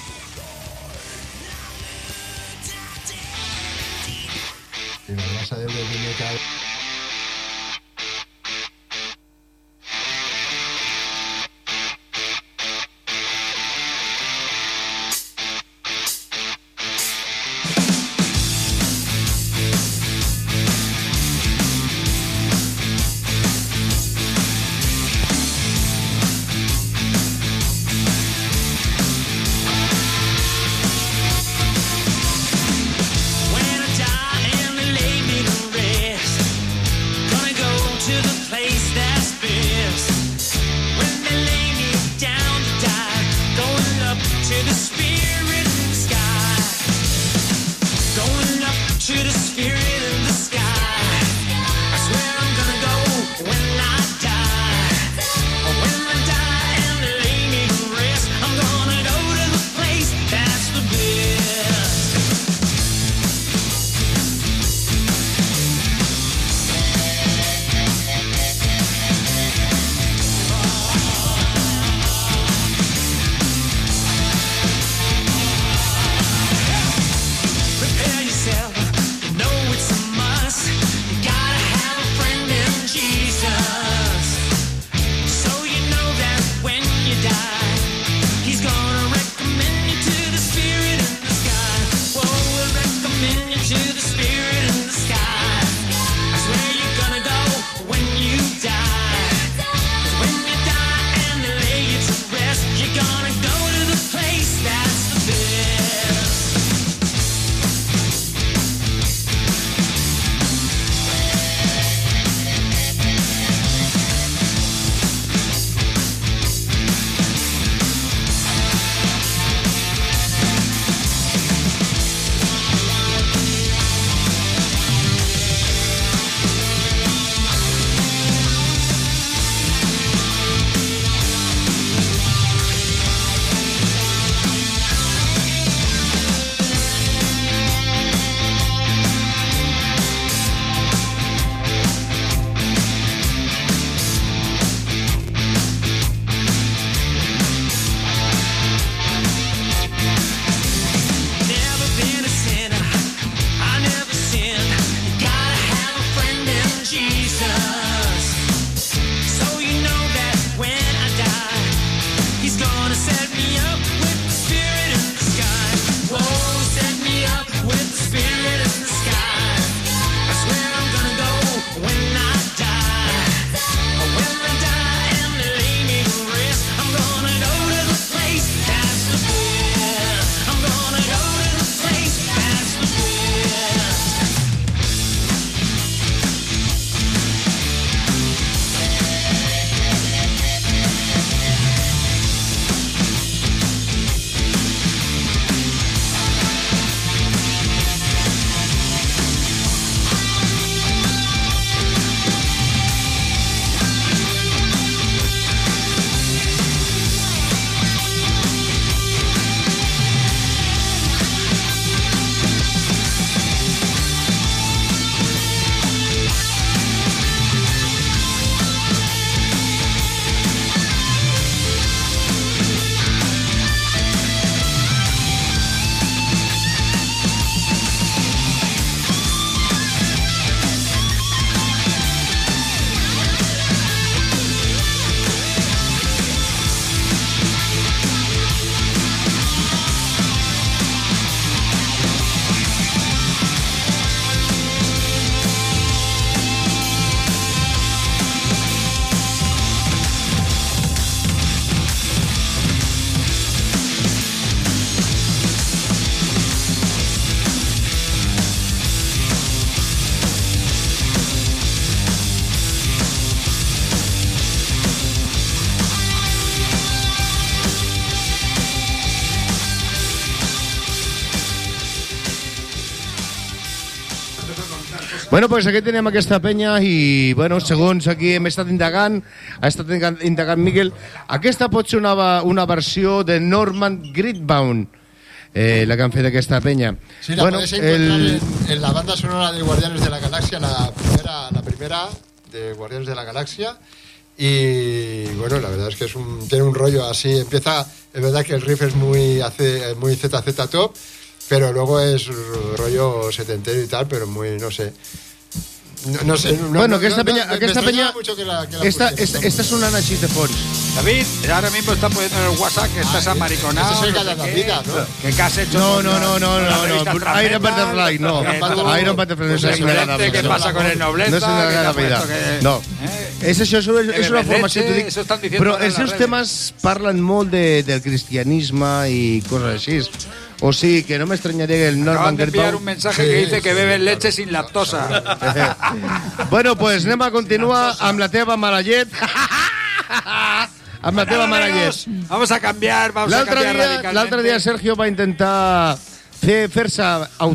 Bueno, pues aquí tenim aquesta penya i, bueno, segons aquí hem estat indagant, ha estat indagant Miguel, aquesta pot ser una versió de Norman Greenbaum, la que han fet aquesta penya. Sí, la podéis encontrar en la banda sonora de Guardianes de la Galaxia, la primera de Guardianes de la Galaxia. Y bueno, la verdad es que tiene un rollo así. Empieza, es verdad que el riff es muy ZZ Top, pero luego es rollo setentero y tal, pero muy, no sé. No sé. Bueno, aquesta penya... Esta es una Nachis de fons. David, ahora mismo está poniendo en el WhatsApp que estás amariconado. Ese es el David, ¿no? Que casi hecho. No. Iron Butterfly, no. Iron Butterfly no es una gana vida. ¿Qué pasa con el nobleza? No és una gana vida. No. És això, és una formació, t'ho dic. Però els seus temes parlen molt del cristianisme i coses així. O sí, que no me extrañaría que el Norman Greenbaum... Acaban de enviar un mensaje que dice que beben leche sin lactosa. Bueno, pues anem a continuar amb la teva mala llet. Amb la teva mala llet. Vamos a cambiar radicalmente. L'altre dia Sergio va intentar fer-se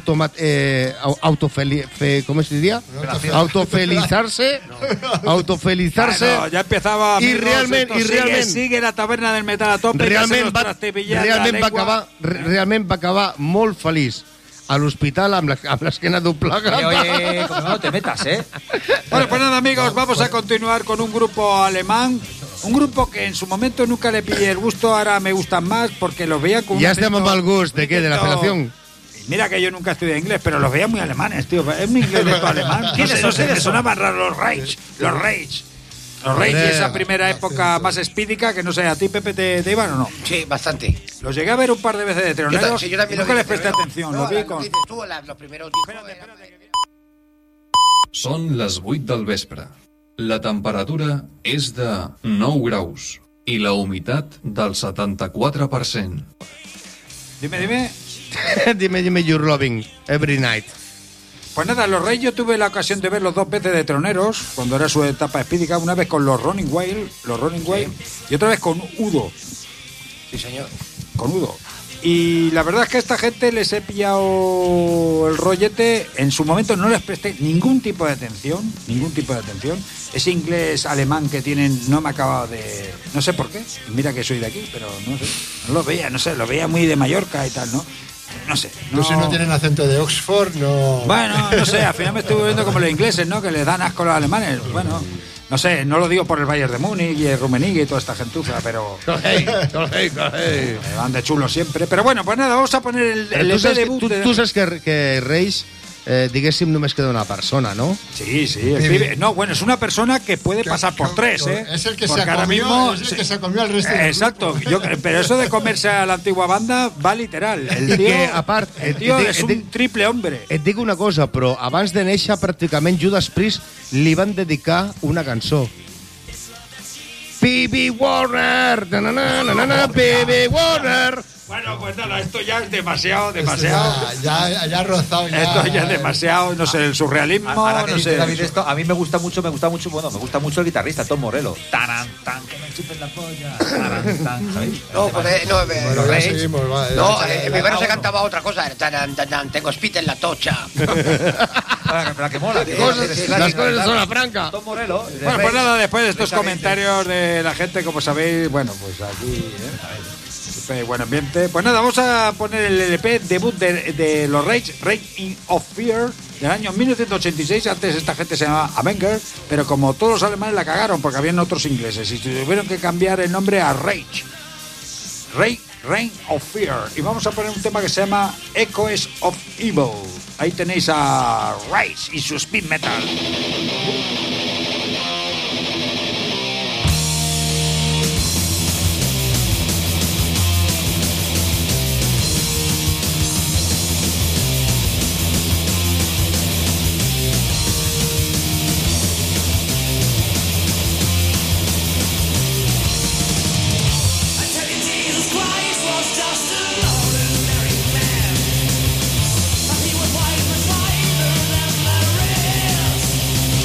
¿cómo se diría? Autofelizarse. Bueno, ya empezaba, amigos, realment sigue la taberna del metal a tope. Realment va acabar molt feliç a l'hospital amb l'esquena doblada. Oye, no te metas, Bueno, pues nada, amigos, vamos a continuar con un grupo alemán. Un grupo que en su momento nunca le pillé el gusto, ahora me gustan más porque los veía con... Ya estamos mal gusto, ¿de qué? ¿De la apelación? Mira que yo nunca estudié inglés, pero los veía muy alemanes, tío. Es mi inglés de todo alemán. No sé, me sonaban raros los Rage. Los Rage y esa primera época más espídica, que no sé, ¿a ti, Pepe, te iban o no? Sí, bastante. Los llegué a ver un par de veces de teloneros y nunca les presté atención. No, los vi con... dices tú, los primeros discos... Són les 8 del vespre. La temperatura és de 9 graus i la humitat del 74%. Dime. Dime, you're loving every night. Pues nada, los Reyes yo tuve la ocasión de verlos 2 veces de troneros, cuando era su etapa espídica, una vez con los Running Wild, y otra vez con Udo. Sí, señor. Con Udo. Y la verdad es que a esta gente les he pillado el rollete. En su momento no les presté ningún tipo de atención. Ese inglés alemán que tienen no me ha acabado de... No sé por qué. Mira que soy de aquí, pero no sé. No lo veía, lo veía muy de Mallorca y tal, ¿no? No sé. No sé, no tienen acento de Oxford, no... Bueno, no sé, al final me estuve viendo como los ingleses, ¿no? Que les dan asco a los alemanes. Bueno... No sé, no lo digo por el Bayern de Múnich y el Rummenigge y toda esta gentuza, pero... Van de chulo siempre. Pero bueno, pues nada, vamos a poner el EP debut... Tu saps que Reis, diguéssim, només queda una persona, ¿no? Sí. No, bueno, es una persona que puede pasar por 3, ¿eh? Es el que se comió al resto del exacto, pero eso de comerse a la antigua banda va literal. El tío és un triple hombre. Et dic una cosa, però abans de néixer pràcticament Judas Priest li van dedicar una cançó. P.B. Warner, P.B. Warner. Bueno, pues nada, esto ya es demasiado. Ya ha rozado. Esto ya es demasiado, no sé, el surrealismo. Ahora que no dice sé. David esto, a mí me gusta mucho el guitarrista, Tom Morello. Taran, tan, que me chupen la polla. Taran, tan, ¿sabéis? Primero se cantaba otra cosa. Taran, tan, tengo spit en la tocha. La que mola. Las cosas de Zona Franca. Tom Morello. Bueno, pues nada, después de estos comentarios de la gente, como sabéis, bueno, pues aquí... buen ambiente. Pues nada, vamos a poner el LP debut de los Rage, Reign of Fear, del año 1986. Antes esta gente se llamaba Avenger, pero como todos los alemanes la cagaron porque habían otros ingleses y tuvieron que cambiar el nombre a Rage. Reign of Fear. Y vamos a poner un tema que se llama Echoes of Evil. Ahí tenéis a Rage y su speed metal. He was white, much whiter than the rest.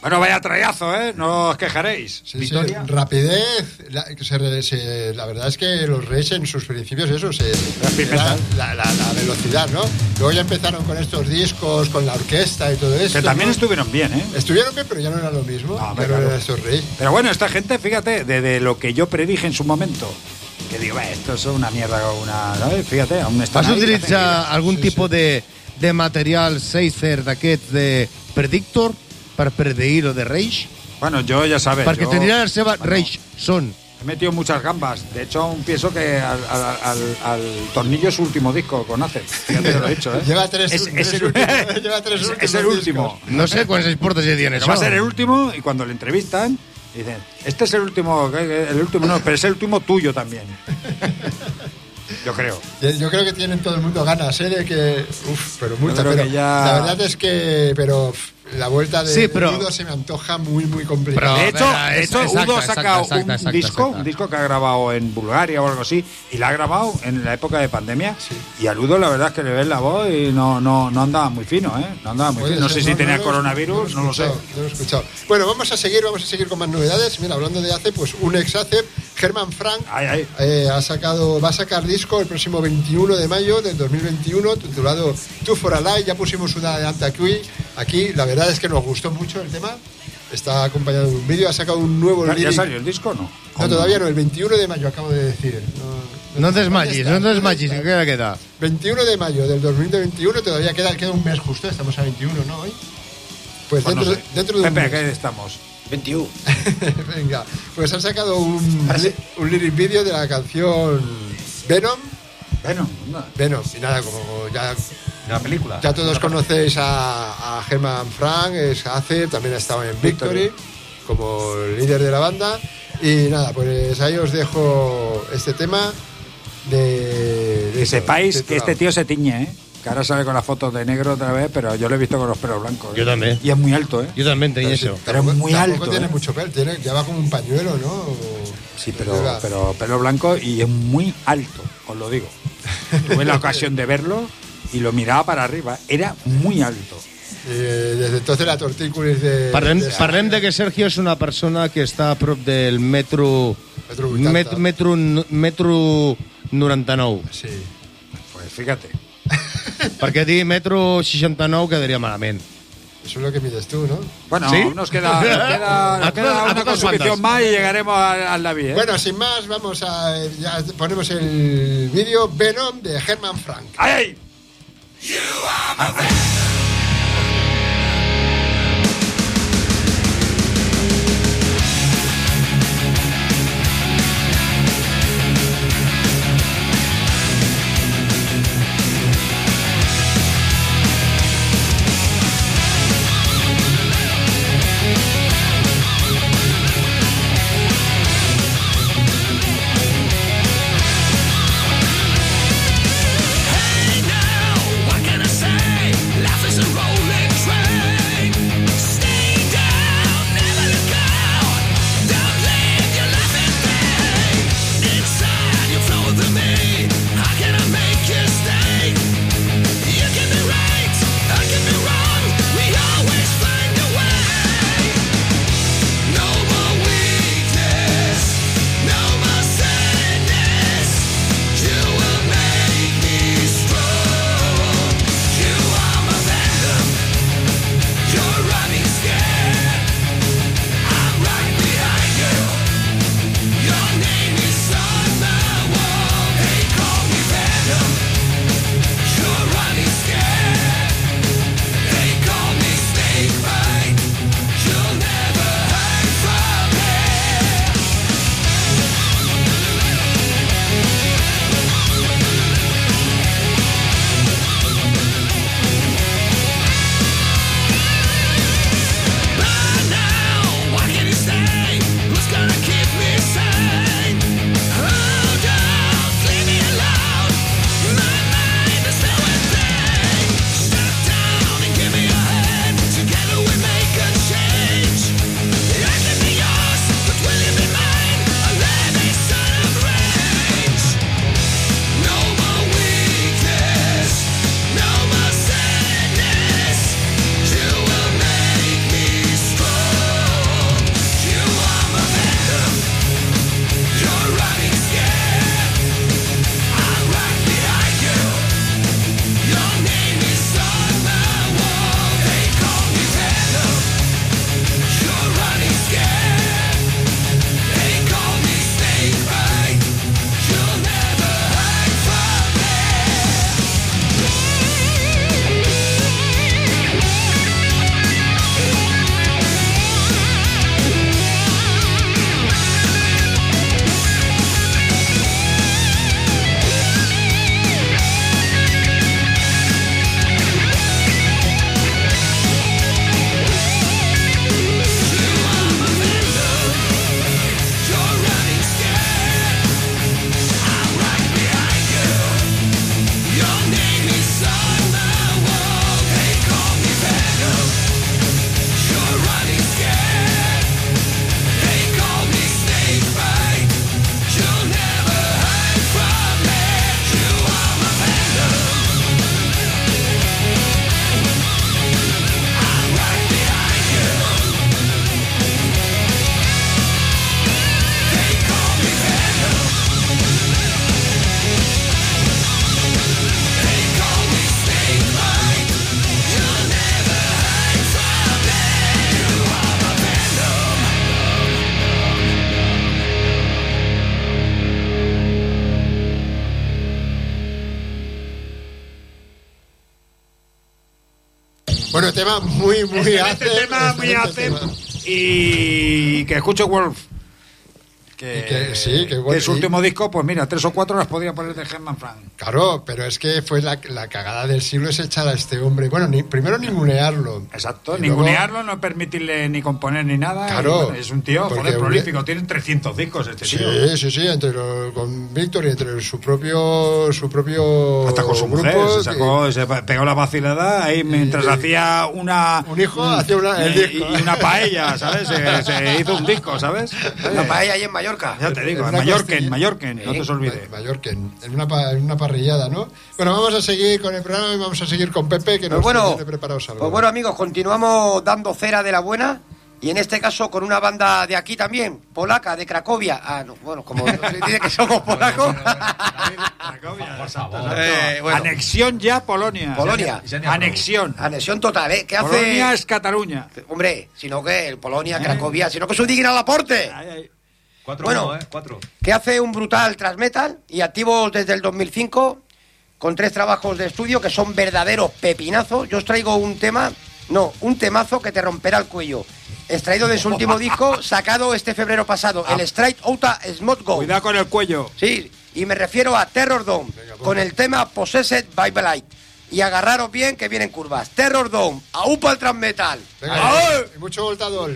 Bueno, vaya trayazo, ¿eh? No os quejaréis. Sí, Victoria. sí, rapidez. La verdad es que los Reyes en sus principios la velocidad, ¿no? Luego ya empezaron con estos discos, con la orquesta y todo eso. Que también ¿no? estuvieron bien, ¿eh? Estuvieron bien, pero ya no era lo mismo. Claro. Eran estos Reyes. Pero bueno, esta gente, fíjate, de lo que yo predije en su momento, que digo, esto es una mierda, ¿sabes? Fíjate, aún están Vas ahí, utilitzar algun tipus de material Seizer d'aquests de predictor per predir-ho de Reich? Bueno, yo ya sabes. Perquè yo, tindria la seva Reich son. He metido muchas gambas. De hecho, aún pienso que al Tornillo es su último disco con Acer. Fíjate que lo he dicho, ¿eh? Lleva tres es el último. No sé cuántos portes ya tiene Pero eso. va a ser el último y cuando le entrevistan dicen, este es el último no, pero es el último tuyo también. Yo creo. Yo creo que tienen todo el mundo ganas, de que... pero mucha, creo pero que ya... la verdad es que... la vuelta de pero... Udo se me antoja muy, muy complicada. De hecho, Udo ha sacado un disco que ha grabado en Bulgaria o algo así, y la ha grabado en la época de pandemia. Sí. Y al Udo la verdad es que le ves la voz y no andaba muy fino, ¿eh? No andaba muy fino. No sé si tenía coronavirus, no lo sé. No lo he escuchado. Bueno, vamos a seguir con más novedades. Mira, hablando de Acep, pues un ex Acep, Herman Frank, va a sacar disco el próximo 21 de mayo del 2021, titulado Two for a Life. Ya pusimos una adelante aquí, la verdad es que nos gustó mucho el tema. Está acompañado de un vídeo, ha sacado un nuevo lyric. ¿Ya salió el disco o no? No, todavía no, el 21 de mayo acabo de decir. No desmayes, ¿qué queda? 21 de mayo del 2021, todavía queda un mes justo, estamos a 21, ¿no? Hoy. Pues dentro de un mes. ¿Qué estamos? 21. Venga, pues han sacado un lyric video de la canción Venom. Y nada, como ya... La película. Ya todos conocéis a Herman Frank, es Acep, también ha estado en Victory como líder de la banda. Y nada, pues ahí os dejo este tema de que sepáis que este tío se tiñe, ¿eh? Que ahora sale con las fotos de negro otra vez, pero yo lo he visto con los pelos blancos. Yo también. Y es muy alto, ¿eh? Yo también tenía eso. Pero es muy alto. Tiene mucho pelo, lleva como un pañuelo, ¿no? Sí, pero pelo blanco y es muy alto, os lo digo. Tuve la ocasión de verlo y lo miraba para arriba, era muy alto. Desde entonces la tortícolis de... Parlem de que Sergio és una persona que està a prop del metro 99. Sí. Pues fíjate. Perquè dir metro 69 quedaria malament. Eso es lo que mides tú, ¿no? Bueno, ¿sí? nos queda una consumición más y llegaremos al David, ¿eh? Bueno, sin más, ya ponemos el vídeo Venom de Herman Frank. ¡Ay! You are my friend. Hey now, what can I say? Life is tema muy Excelente tema, muy hace. Y que escuche Wolf. Que su último disco, pues mira, 3 o 4 las podría poner de Herman Frank. Claro, pero es que fue la cagada del siglo es echar a este hombre. Bueno, primero ningunearlo. Exacto, y ningunearlo, no permitirle ni componer ni nada. Claro. Bueno, es un tío, joder, prolífico. Tiene 300 discos este tío. Sí, con Víctor y entre su propio hasta con su grupo. Mujer, se pegó la vacilada ahí mientras hacía un hijo, hacía el disco. Y una paella, ¿sabes? Se hizo un disco, ¿sabes? Una paella ahí en Mallorca. Ya te digo, en Mallorquén, no te se olvide. Mallorquén, en una parrillada, ¿no? Bueno, vamos a seguir con el programa y vamos a seguir con Pepe, que nos tiene preparados algo. Pues bueno, amigos, continuamos dando cera de la buena. Y en este caso con una banda de aquí también, polaca, de Cracovia. Como dice que somos polacos. Anexión ya Polonia. Anexión total, ¿eh? ¿Qué hace? Polonia es Cataluña. Hombre, sino que el Polonia, Cracovia, sino que es un digno aporte. 4. Que hace un brutal thrash metal y activos desde el 2005 con 3 trabajos de estudio que son verdaderos pepinazos. Yo os traigo un temazo que te romperá el cuello. Extraído de su último disco, sacado este febrero pasado, el Straight Outta Smoke Go. Cuidado con el cuello. Sí, y me refiero a Terror Dome, con el tema Possessed by the Light. Y agarraros bien que vienen curvas. Terror Dome, aupa el thrash metal. Y mucho voltador.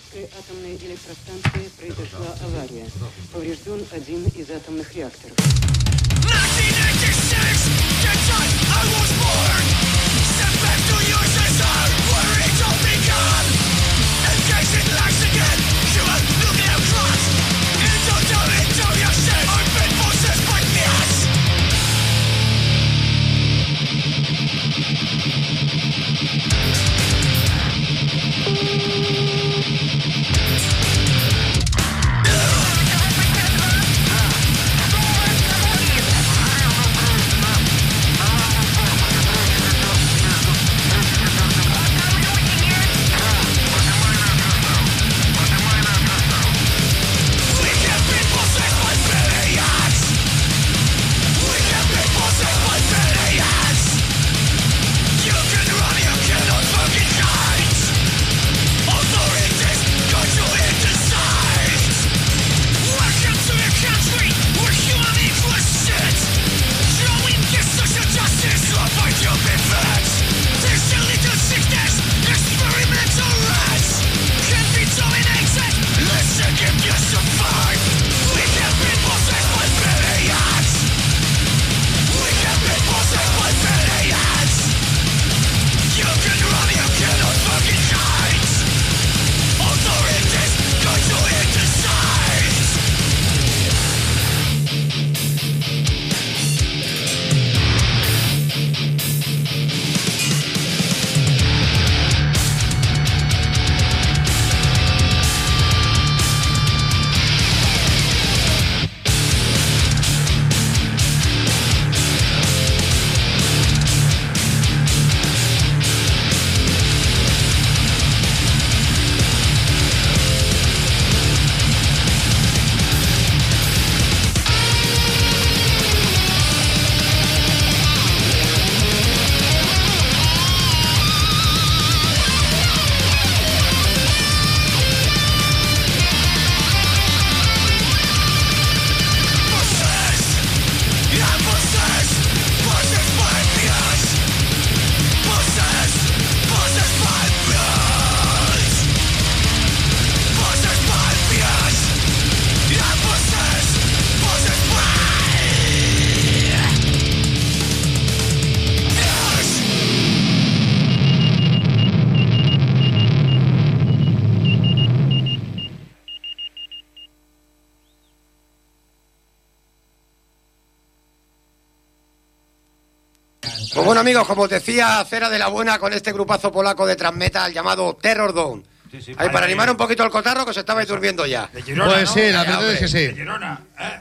Pues bueno, amigos, como os decía, cera de la buena con este grupazo polaco de thrash metal llamado Terror Dome. Ahí para animar un poquito el cotarro que se estaba durmiendo ya. De Girona, pues sí, la verdad es que sí. De Girona,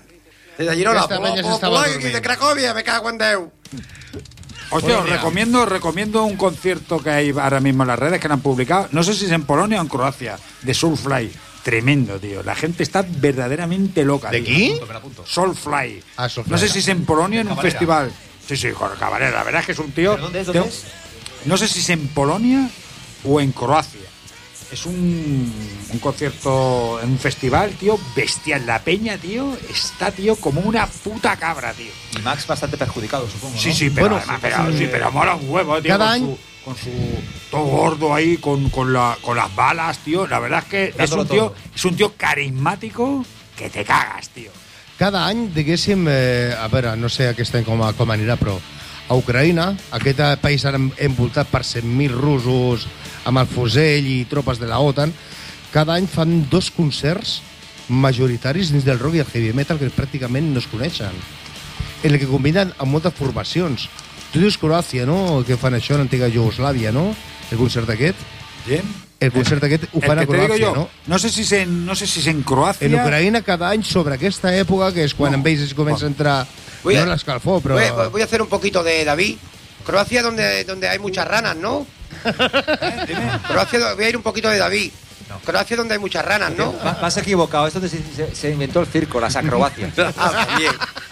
De Girona, Esta peña se estaba de Cracovia, me cago en Déu. Hostia, os recomiendo un concierto que hay ahora mismo en las redes que han publicado. No sé si es en Polonia o en Croacia, de Soulfly. Tremendo, tío. La gente está verdaderamente loca. ¿De tío. quién? Soulfly. Soulfly. No sé si es en Polonia o en un festival. Sí, Jorge Cabrera. La verdad es que es un tío. ¿Dónde es? No sé si es en Polonia o en Croacia. Es un concierto en un festival, tío, bestial. La peña, tío, está, tío, como una puta cabra, tío. Y Max bastante perjudicado, supongo, ¿no? Sí, pero, bueno, pero mola un huevo, tío. Cada año... Con su todo gordo ahí, con las balas, tío. La verdad es que es un tío carismático que te cagas, tío. Cada any, diguéssim, a veure, no sé aquest any com anirà, però a Ucraïna, aquest país ara envoltat per 100.000 russos amb el fusell i tropes de la OTAN, cada any fan 2 concerts majoritaris dins del rock i el heavy metal que pràcticament no es coneixen, en el que combinen amb moltes formacions. Tu dius Croàcia, no?, que fan això en l'antiga Iugoslàvia, no?, el concert aquest. El concert aquest ho fan a Croàcia, no? No sé si és en Croàcia. En Ucraïna cada any sobre aquesta època, que és quan en ells comença a entrar... No l'escalfor, però... Voy a hacer un poquito de David. Croacia donde hay muchas ranas, ¿no? Croacia, voy a ir un poquito de David. Croacia donde hay muchas ranas, ¿no? Vas equivocado, esto se inventó el circo, las acrobacias. También.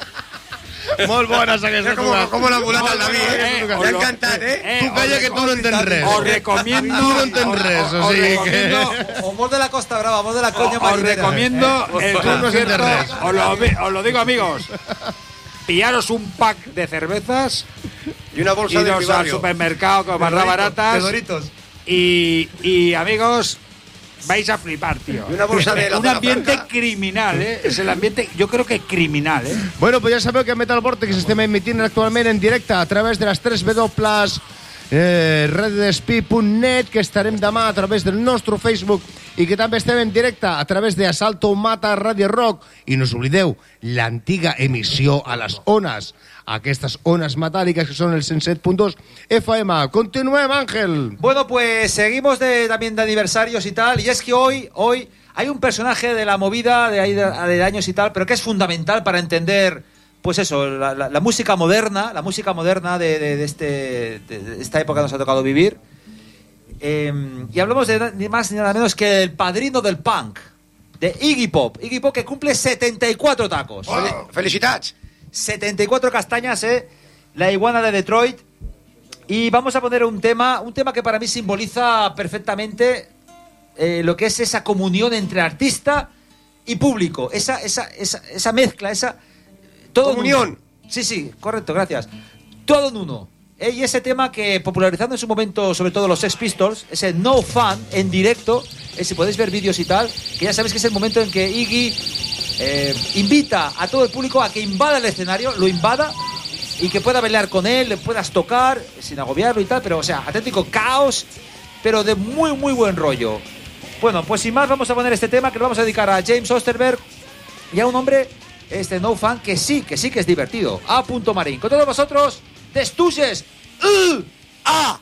Molt bones aquestes. Com la mulata al David, Me ha encantat, Tu calla que tu no entens res. Os recomiendo... Tu no entens res, o sigui que... Humor de la Costa Brava, humor de la coña Os recomiendo el concierto, os lo digo, amigos. Pillaros un pack de cervezas y una bolsa de mi al barrio. Supermercado con más baratas. De Doritos. Y amigos, vais a flipar, tío. Y una bolsa de la un ambiente criminal, Es el ambiente, yo creo que criminal, Bueno, pues ja sabeu que a Metal Vortex estem emitint actualment en directe a través de les 3 W redespi.net, que estarem demà a través del nostre Facebook i que també estem en directe a través de Asalto Mata Radio Rock. I no us oblideu, l'antiga emissió a les ones, aquestes ones metàl·liques que són el 107.2 FM. Continuem, Ángel. Bueno, pues seguimos también de aniversarios y tal, y es que hoy hay un personaje de la movida de años y tal, pero que es fundamental para entender, pues eso, la música moderna, de esta época que nos ha tocado vivir. Y hablamos de ni más ni nada menos que el padrino del punk, de Iggy Pop, que cumple 74 tacos. Wow. ¡Felicitats! 74 castañas, la iguana de Detroit. Y vamos a poner un tema que para mí simboliza perfectamente lo que es esa comunión entre artista y público, esa mezcla, todo comunión. Sí, correcto, gracias. Todo en uno. Y ese tema que popularizando en su momento, sobre todo los Sex Pistols, ese No Fun en directo, si podéis ver vídeos y tal, que ya sabéis que es el momento en que Iggy invita a todo el público a que invada el escenario, lo invada y que pueda bailar con él, le puedas tocar sin agobiarlo y tal, pero o sea, auténtico caos, pero de muy muy buen rollo. Bueno, pues sin más vamos a poner este tema que lo vamos a dedicar a James Osterberg y a un hombre, No Fun, que sí que es divertido. A. Marín. Con todos vosotros, Destuches. ¡A!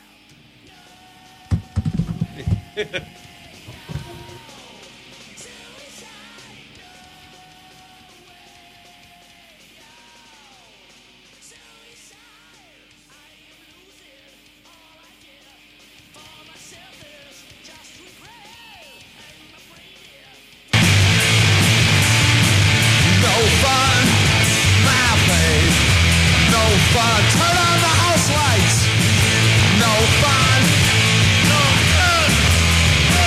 Turn on the house lights. No fun. No good.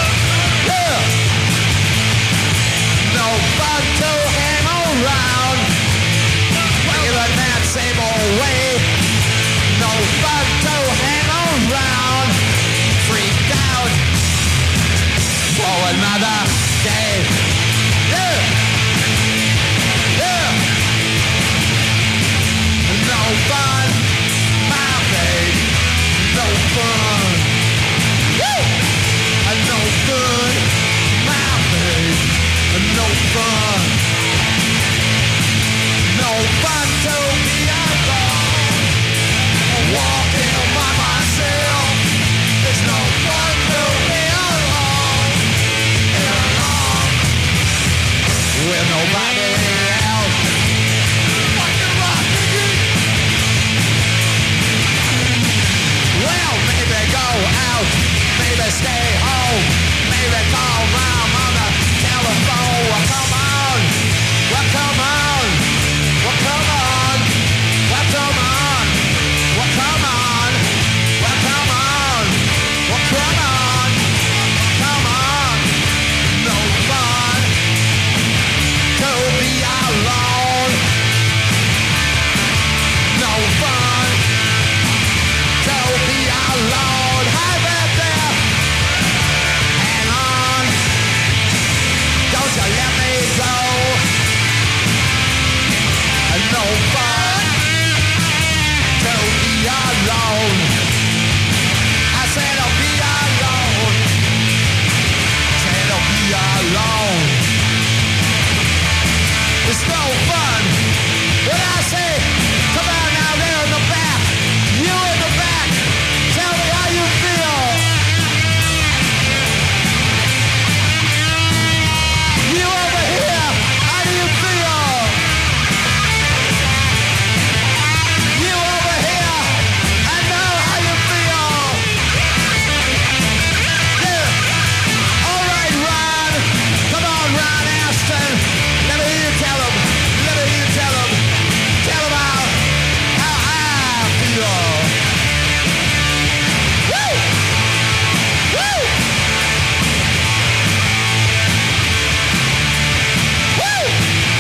it's no fun. When I say, come on now, there in the back, you in the back, tell me how you feel. You over here, how do you feel? You over here, I know how you feel. Yeah. All right, Ron. Come on, Ron Aston. Let me hear you tell him. Let me hear you tell him. Tell him how I feel. Woo! Woo! Woo!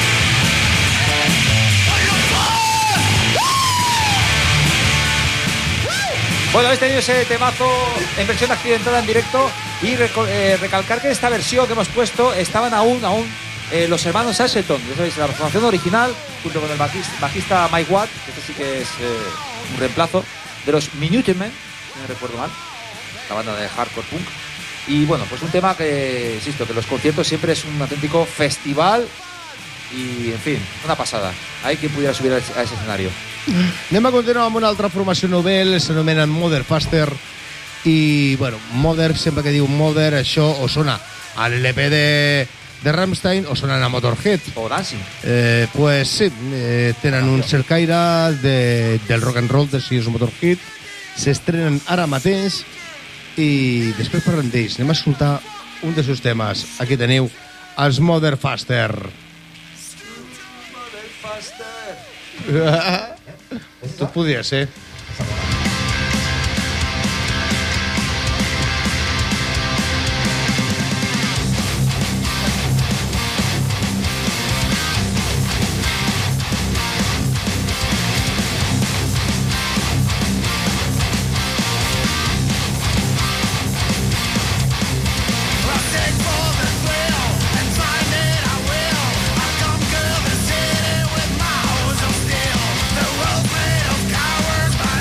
Bueno, habéis tenido ese temazo en versión accidentada en directo y recalcar que en esta versión que hemos puesto estaban aún los hermanos Ashton, ya sabéis, la formación original, junto con el bajista Mike Watt, que este sí que es un reemplazo de los Minutemen, si no recuerdo mal, la banda de hardcore punk. Y bueno, pues un tema que, insisto, que los conciertos siempre es un auténtico festival y, en fin, una pasada. Hay quien pudiera subir a ese escenario. Anem a continuar amb una altra formació novel, s'anomenen Mother Faster, i, bueno, Mother, sempre que diu Mother, això o sona a l'LP de Rammstein o sonen a Motorhead. O Dancing. Pues sí, tenen un cert caire del rock and roll, de si és un Motorhead, s'estrenen ara mateix i després parlem d'ells. Anem a escoltar un dels seus temes. Aquí teniu els Mother Faster. Mother Faster. Tot podia ser. With my hose of steel, the world's made of cowards.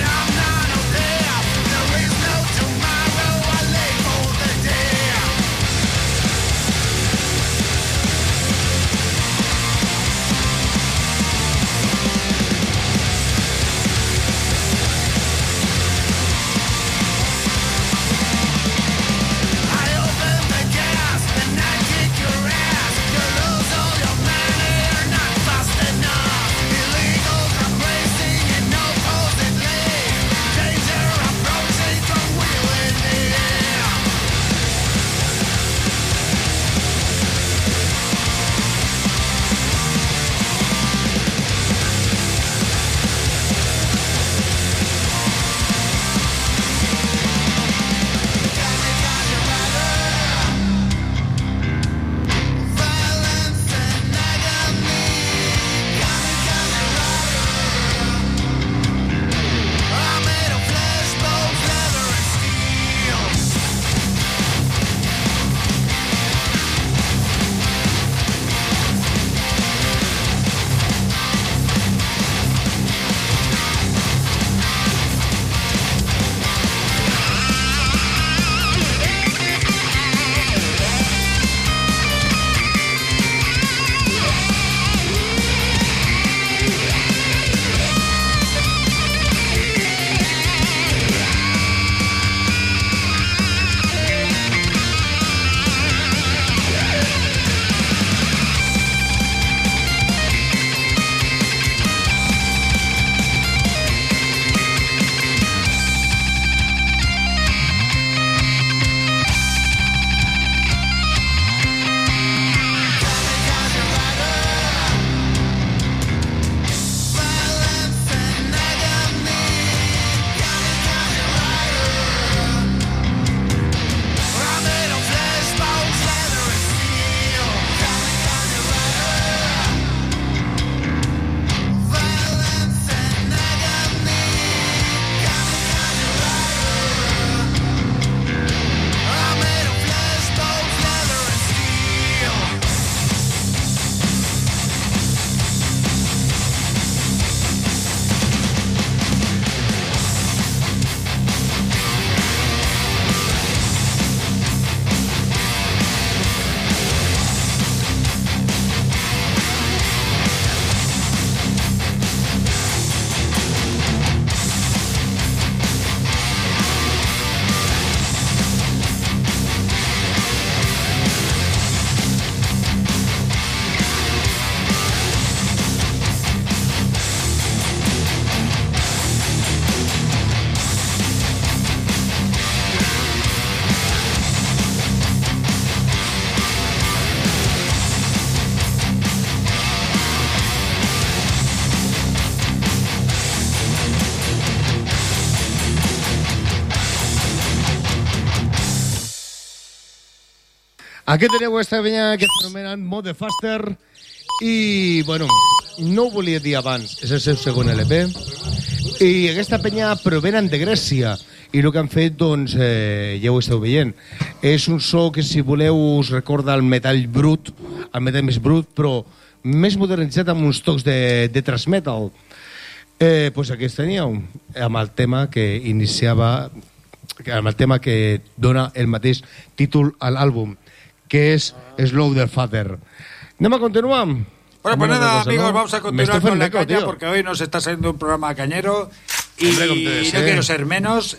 Aquí teniu aquesta penya que s'anomena Mode Faster i, bueno, no ho volia dir abans, és el seu segon LP i aquesta penya provenen de Grècia i el que han fet, doncs, ja ho esteu veient, és un so que, si voleu, us recorda el metall brut, el metall més brut, però més modernitzat amb uns tocs de thrash metal. Pues aquí teníeu, amb el tema que iniciava, amb el tema que dona el mateix títol a l'àlbum, que es Slow the Father. Anem a continuar. Bueno, pues nada, cosa, amigos, ¿no? vamos a continuar con la caña, tío. porque hoy nos está saliendo un programa cañero y Hombre, no quiero ser menos.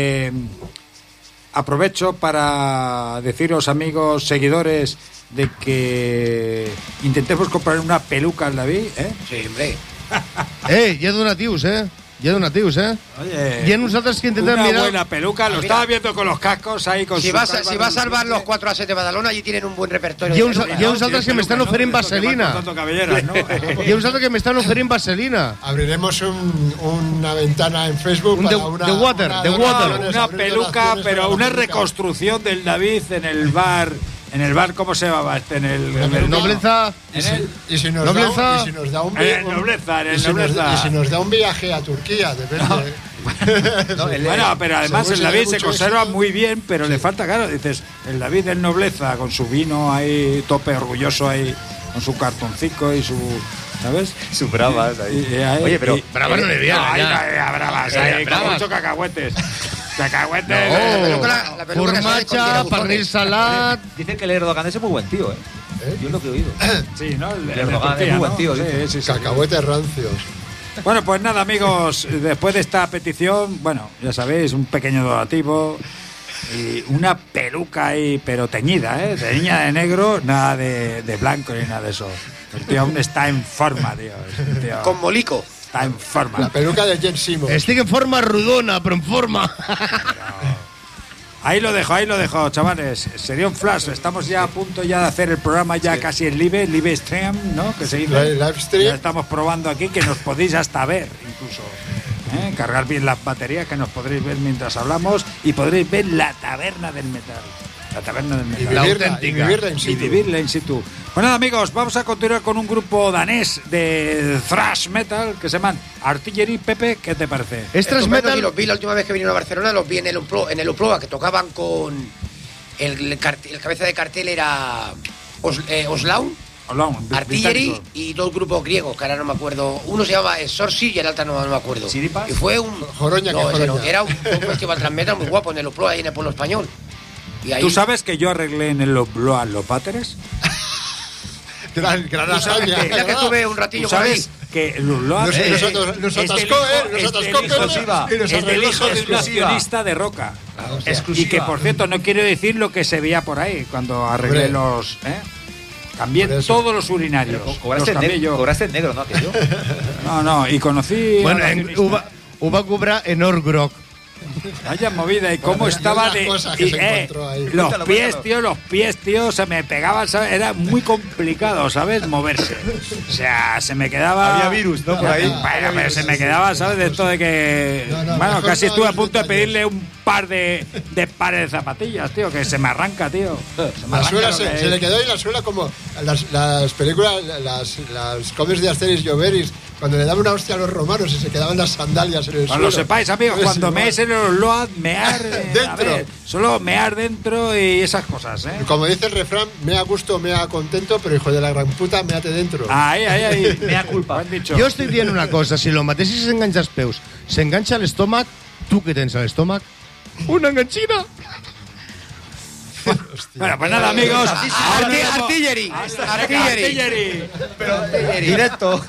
Aprovecho para deciros, amigos, seguidores, de que intentemos comprar una peluca al David, ¿eh? Sí, hombre. Hi ha donatius, Hi ha donatius, Oye, Hi ha nosaltres que intentem una mirar... buena peluca, lo Mira. estaba viendo con los cascos ahí con Si su vas, calva si vas a salvar reluciente. los 4 ases de Badalona, allí tienen un buen repertorio. Hi ha de uns, pelucas. hi ha uns altres que m'estan oferint vaselina. Cortando cabelleras, ¿no? Hi ha uns altres que m'estan oferint vaselina. Abriremos una ventana en Facebook Un para de- una... de water, de water. Una peluca, pero una reconstrucción del David en el bar. En el bar, ¿cómo se llamaba este? En el Nobleza... Y si nos Nobleza. da, y si nos da un En el Nobleza, en el y si nos- Nobleza. y si nos da un viaje a Turquía, depende. Bueno, pero además Según el se David dé se mucho conserva éxito. muy bien, pero le falta, claro, dices, el David del Nobleza con su vino ahí, tope orgulloso ahí, con su cartoncico y su... ¿Sabes? Su bravas ahí. Oye, pero... Bravas no le viene, No, ahí ya. no había bravas, ahí, con Bravas. muchos cacahuetes. Cacahuetes. La peluca sale con Formatge, tirabuzones. pernil salat... Dicen que el Erdogan es muy buen tío, ¿eh? Yo es lo que he oído. Sí, ¿no? El de Erdogan Turquía, es muy buen ¿no? tío, Sí, ¿sí? sí, sí. Cacahuetes rancios. Bueno, pues nada, amigos, después de esta petición, bueno, ya sabéis, un pequeño donativo y una peluca ahí, pero teñida, ¿eh? Teñida de negro, nada de blanco ni nada de eso. El tío aún está en forma, tío. El tío Con molico. está en forma. La peluca de Jen Simmons. Estic en forma rodona, però en forma... Ahí lo dejo, chavales. Sería un flash. Estamos ya a punto ya de hacer el programa ya casi en live stream, ¿no? Que se dice. Live stream. Ya estamos probando aquí que nos podéis hasta ver, incluso. Cargar bien las baterías, que nos podréis ver mientras hablamos y podréis ver la taberna del metal. La taberna del Y metal. vivirla in Y situ. vivirla in situ. Pues nada, amigos, vamos a continuar con un grupo danés de thrash metal que se llaman Artillery. Pepe, ¿qué te parece? És thrash Estupendo, metal... sí, los vi la última vez que vinieron a Barcelona, los vi en el Uploa, que tocaban con... El cabeza de cartel era Oslaun, Hola, Artillery británico. y dos grupos griegos, que ahora no me acuerdo. Uno se llamaba Sorsi y el otro no me acuerdo. ¿Siripas? Y fue un... Joroña, no, que ese no, Joroña. era un festival transmetal muy guapo en el Uploa, ahí en el pueblo español. Y ahí, ¿Tú sabes que yo arreglé en el Obloa los váteres? Gran hazaña. mira que estuve un ratillo ¿Tú por ahí. sabes que el Obloa Nos atascó, Nos atascó, y nos es del arregló hijo de un exclusiva. accionista de Roca. Exclusiva. Y que, por cierto, no quiero decir lo que se veía por ahí cuando arreglé Hombre. los... Cambié Por eso. todos los urinarios. Los Cobraste cambié en yo. cobraste en negro, ¿no? Aquello. No, y conocí... Bueno, al en, accionista. ho va cobrar en or groc. Vaya movida, y cómo Bueno, estaba y de... unas cosas que y, se encontró ahí. los Cuéntalo. pies, tío, se me pegaban, ¿sabes? Era muy complicado, ¿sabes? Moverse. O sea, se me quedaba... Había virus, ¿no? Por ahí. Bueno, pero se me quedaba, ¿sabes? De esto de que... No, bueno, mejor casi no estuve a los punto de detalles. pedirle un par de pares de zapatillas, tío, que se me arranca, tío. Se me La arranca suela lo que se le quedó y la suela como las películas, las cómics de Asterix y Obelix, cuando le daban una hostia a los romanos y se quedaban las sandalias en el Cuando lo suelo. sepáis, amigos, Pues cuando igual. meáis en los load, mear Dentro. a ver, solo mear dentro y esas cosas, ¿eh? Como dice el refrán, mea gusto, mea contento, pero hijo de la gran puta, meate dentro. Ahí. Mea culpa. Ho han dicho. Jo estic dient una cosa, si lo mateix si s'enganxa els peus, s'enganxa a l'estómac, tu que tens a l'estómac, una enganxina. Bueno, pues nada, amigos. Artillery. Artillery. Directo.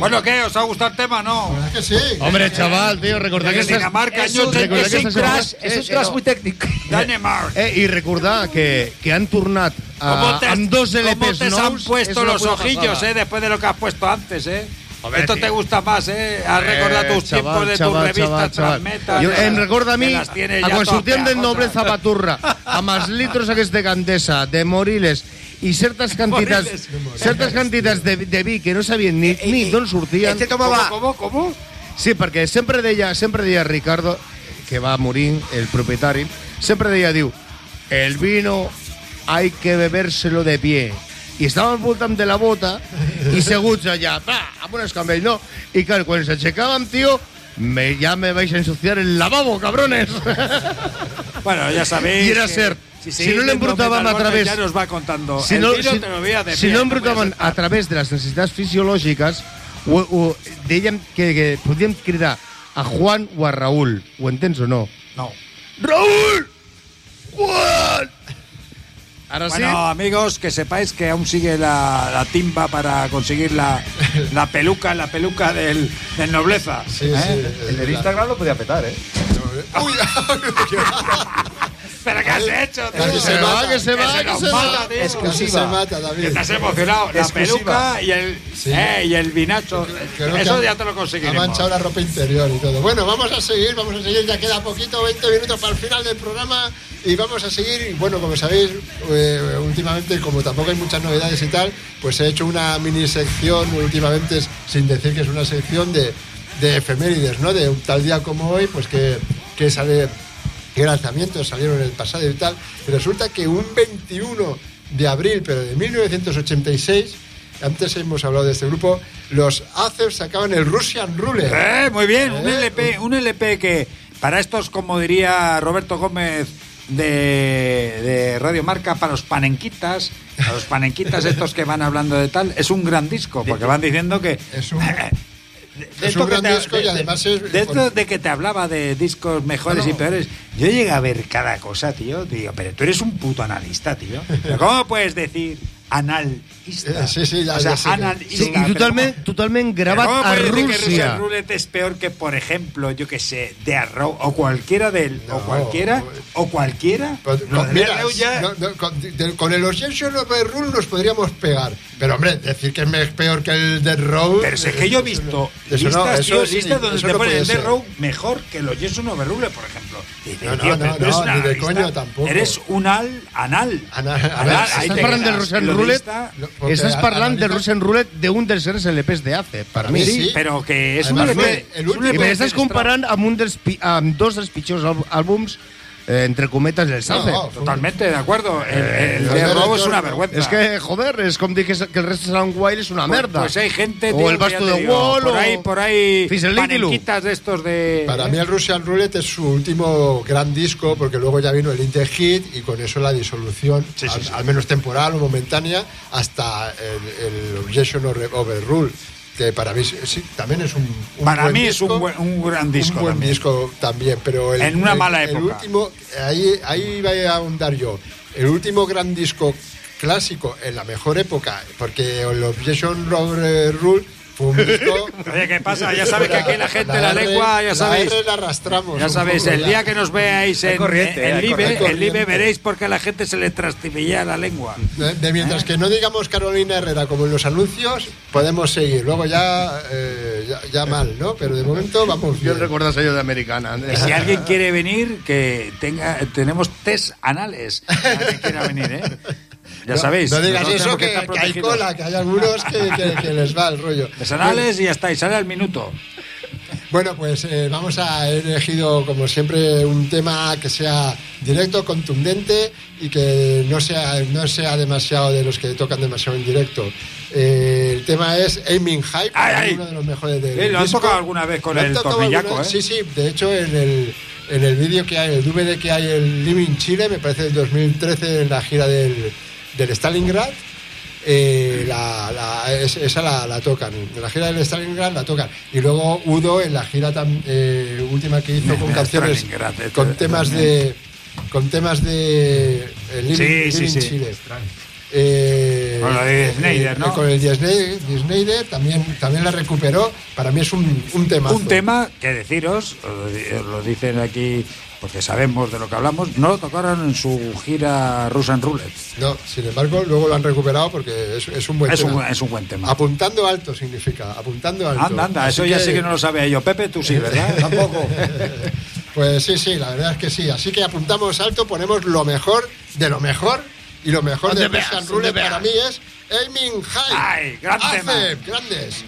Bueno, ¿qué? ¿Os ha gustado el tema, no? La verdad es que sí. Hombre, chaval, tío, recordad que Dinamarca, és un crash muy tècnic. Dinamarca. Y recordad que han tornat amb dos LPs ¿Cómo te han nous. puesto és una los puta ojillos, pasada. después de lo que has puesto antes, Hombre, Esto tío. te gusta más, Has recordado tus tiempos de tus revistas Transmetal. Jo, em recorda a mi, que las tienes a ya quan todas sortíem del pegajosas. Nobleza Baturra, amb els litros aquests de Gandesa, de Moriles, i certes quantitats de vi que no sabien ni d'on sortien. ¿Cómo? Sí, perquè sempre deia Ricardo, que va morir, el propietari, sempre diu, el vino hay que bebérselo de pie. I estàvem al voltant de la bota i seguts allà, amb un escambell, no? I clar, quan s'aixecàvem, tio, ya me vais a ensuciar el lavabo, cabrones. Bueno, ya sabéis. Y era cert. Si no l'embrutaven a través... Ya nos va contando. Si no embrutaven a través de les necessitats fisiològiques, dèiem que podíem cridar a Juan o a Raúl. Ho entens o no? No. ¡Raúl! ¡Juan! Ahora sí. Bueno, amigos, que sepáis que aún sigue la timba para conseguir la peluca del Nobleza. Sí. El del Instagram lo podía petar, Uy, ¿Pero qué has hecho, tío? Casi se va, que se nos mata, tío. Casi se mata, David. Que te has emocionado. La peluca y el vinacho. Creo Eso que ya te lo ha conseguiremos. manchado la ropa interior y todo. Bueno, vamos a seguir. Ya queda poquito, 20 minutos para el final del programa. Y vamos a seguir. Y bueno, como sabéis, últimamente, como tampoco hay muchas novedades y tal, pues he hecho una mini sección últimamente, sin decir que es una sección de efemérides, ¿no? De un tal día como hoy, pues que sale... ¿Qué lanzamientos salieron en el pasado y tal? Y resulta que un 21 de abril, pero de 1986, antes hemos hablado de este grupo, los Acer sacaban el Russian Roulette. Muy bien, un LP que para estos, como diría Roberto Gómez de Radio Marca, para los panenquitas estos que van hablando de tal, es un gran disco, porque van diciendo que... Es un gran disco y además es... De esto de que te hablaba de discos mejores y peores, yo llegué a ver cada cosa, tío. Digo, pero tú eres un puto analista, tío. ¿Pero cómo puedes decir analista? Sí, ya, o sea, ya sé analista. Sí, i totalment gravat ¿Cómo a puedes decir que Rússia. Russian Roulette es peor que, por ejemplo, yo que sé, de Arrow o cualquiera del... No, o cualquiera? Pues, Lo de mira, Arrow ya... con el Obsession Overrule nos podríamos pegar. Pero, hombre, decir que es peor que el Death Row... Pero es que yo he visto listas donde te ponen el Death Row mejor que los Jason Overrule, por ejemplo. No, ni de coño tampoco. Eres un anal. Estàs parlant del Russian Roulette? Estàs parlant del Russian Roulette d'un dels grans LPs d'Ace, per mi. Sí, però que és además un LP. I me l'estàs comparant amb dos dels pitjors àlbums, entre cometas, del Ace. Totalmente, de acuerdo. El de Robo es una vergüenza. Es que, joder, es como dije que el resto de Sound Wild es una merda. Pues hay gente, o el Basto de Wall, por ahí Fizzle panenquitas de estos de... Para mí el Russian Roulette es su último gran disco, porque luego ya vino el Inter Hit y con eso la disolución, al menos temporal o momentánea, hasta el Obsession Overrule, que para mí sí, también es un para buen mí disco, es un gran disco. Un buen también. disco también, pero en una mala época. El último, ahí voy a ahondar yo. El último gran disco clásico en la mejor época, porque el Obsession Overrule fue un disco... Oye, ¿qué pasa? Ya sabes que aquí la gente la lengua, ya sabéis. La R la arrastramos. Ya sabéis, el día que nos veáis en Live, veréis porque a la gente se le trastibilla la lengua. De mientras que no digamos Carolina Herrera como en los anuncios, podemos seguir. Luego ya mal, ¿no? Pero de momento vamos bien. Yo recuerdo sello de Americana. Y si alguien quiere venir, que tenemos test anales. Alguien quiera venir, ¿eh? Ya sabéis. No digas eso, que hay cola, que hay algunos que les va el rollo. Personales y ya está, y sale al minuto. Bueno, pues vamos a he elegido, como siempre, un tema que sea directo, contundente y que no sea demasiado de los que tocan demasiado en directo. El tema es Aiming High, uno de los mejores del disco. ¿Lo han tocado alguna vez con el tornillaco? Sí, de hecho en el vídeo que hay, el DVD que hay en Living Chile, me parece del 2013, en la gira del Stalingrad, esa la tocan. En la gira del Stalingrad la tocan. Y luego Udo en la gira última que hizo con canciones, con temas de Living Chile. Con lo de Snyder, ¿no? Con el de Snyder también la recuperó. Para mí es un temazo. Un tema que deciros, os lo dicen aquí porque sabemos de lo que hablamos, no lo tocaron en su gira Russian Roulette. No, sin embargo, luego lo han recuperado porque es un buen tema. Es un buen tema. Apuntando alto significa, apuntando alto. Anda, eso ya sí que no lo sabía yo. Pepe, tú sí, ¿verdad? Tampoco. Pues sí, la verdad es que sí. Así que apuntamos alto, ponemos lo mejor de lo mejor. Y lo mejor de Russian Roulette para mí es Aiming High. ¡Ay, gran tema! Grandes.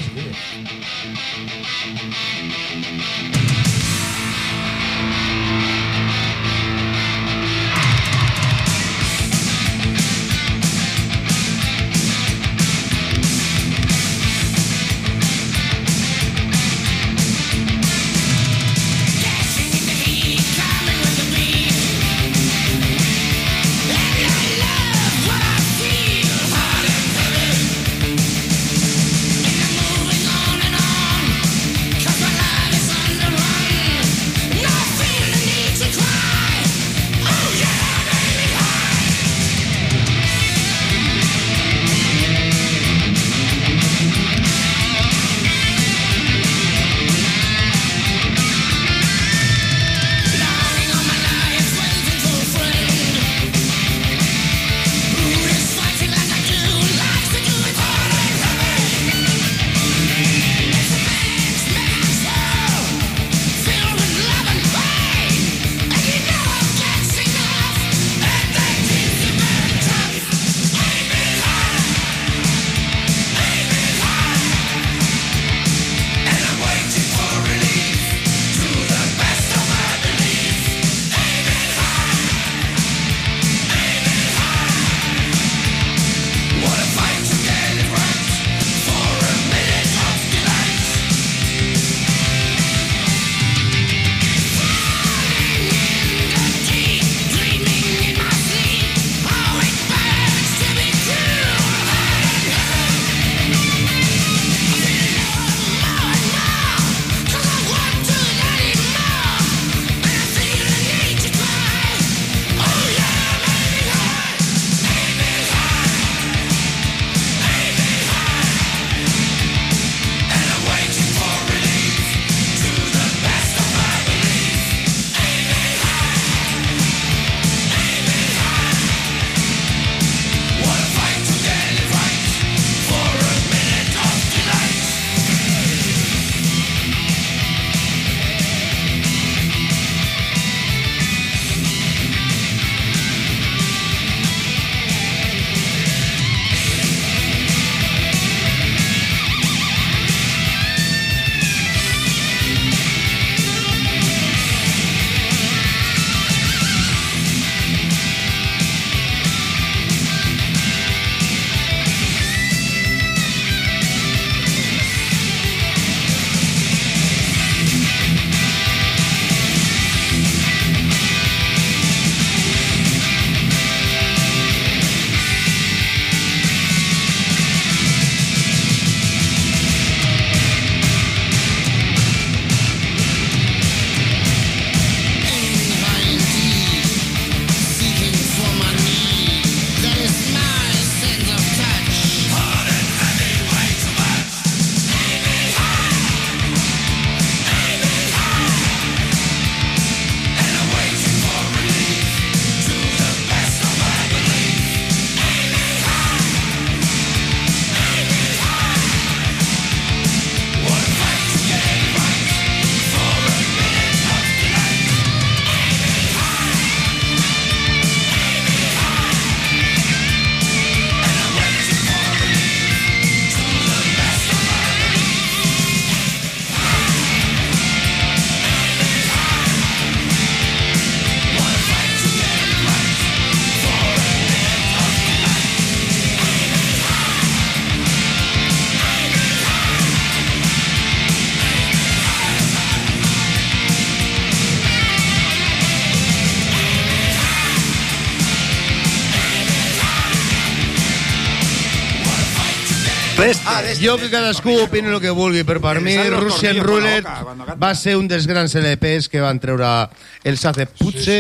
Jo que cadascú opini el que vulgui, però per mi Russian Roulette va ser un dels grans LPs que van treure els Ace Putze,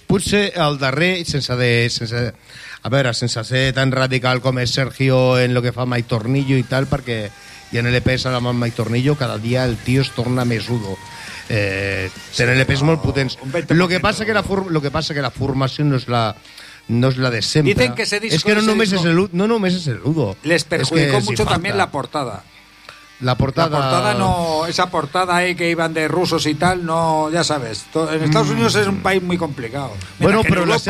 potser el darrer, a veure, sense ser tan radical com és Sergio en lo que fa Mike Tornillo i tal, perquè i en LPs amb el Mike Tornillo cada dia el tio es torna més rudo. Tenen LPs molt potents. Lo que passa que la formació no és la de siempre. Dicen que ese disco es que no només es el Udo. Les perjudicó es que mucho también la portada. La portada no, esa portada ahí que iban de rusos y tal, no, ya sabes. En Estados Unidos es un país muy complicado. Bueno, però la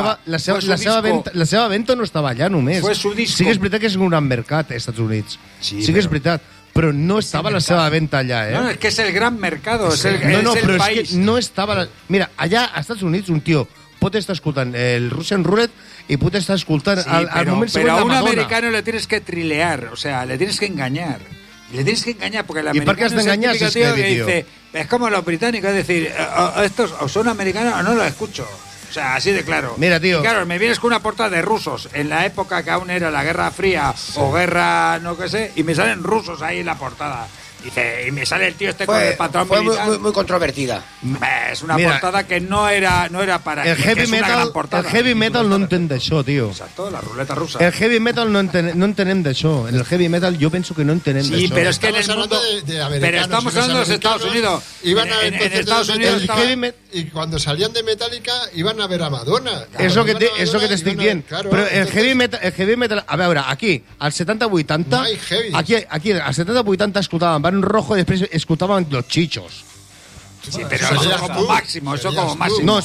seva venta no estava allà només. Fue su disco. Sí que és veritat que és un gran mercat als Estats Units. Sí que és veritat. Però no estava la seva venta allà, No, es que es el gran mercado, es el però país. És que no estava... Mira, allà als Estats Units un tio pot estar escoltant el Russian Roulette y pot estar escoltant al moment següent Pero a la un Madonna. americano le tienes que trilear, o sea, le tienes que engañar. Le tienes que engañar porque el ¿Y por qué has de americano engañar es el si típico es tío que, que tío? dice, es como los británicos, es decir, estos o son americanos o no los escucho. O sea, así de claro. Mira, tío. Y claro, me vienes con una portada de rusos en la época que aún era la Guerra Fría o guerra, no qué sé, y me salen rusos ahí en la portada. Dice, y me sale el tío este con el patrón militar. Muy controvertida. Es una Mira, portada que no era para... El heavy metal no entén d'això, tio. Exacto, la ruleta rusa. El heavy metal no entenem d'això. En el heavy metal jo penso que no entenem d'això. Sí, pero es que en el mundo... Pero estamos hablando de los Estados Unidos. Iban a En Estados Unidos estaba... Y cuando salían de Metallica iban a ver a Madonna. Eso que t'estic dient. Però el heavy metal... A veure, aquí, al 70-80... No hay heavy. Aquí, al 70-80 escoltaven Barón Rojo y després escoltaven Los Chichos. Sí, pero eso como máximo, No,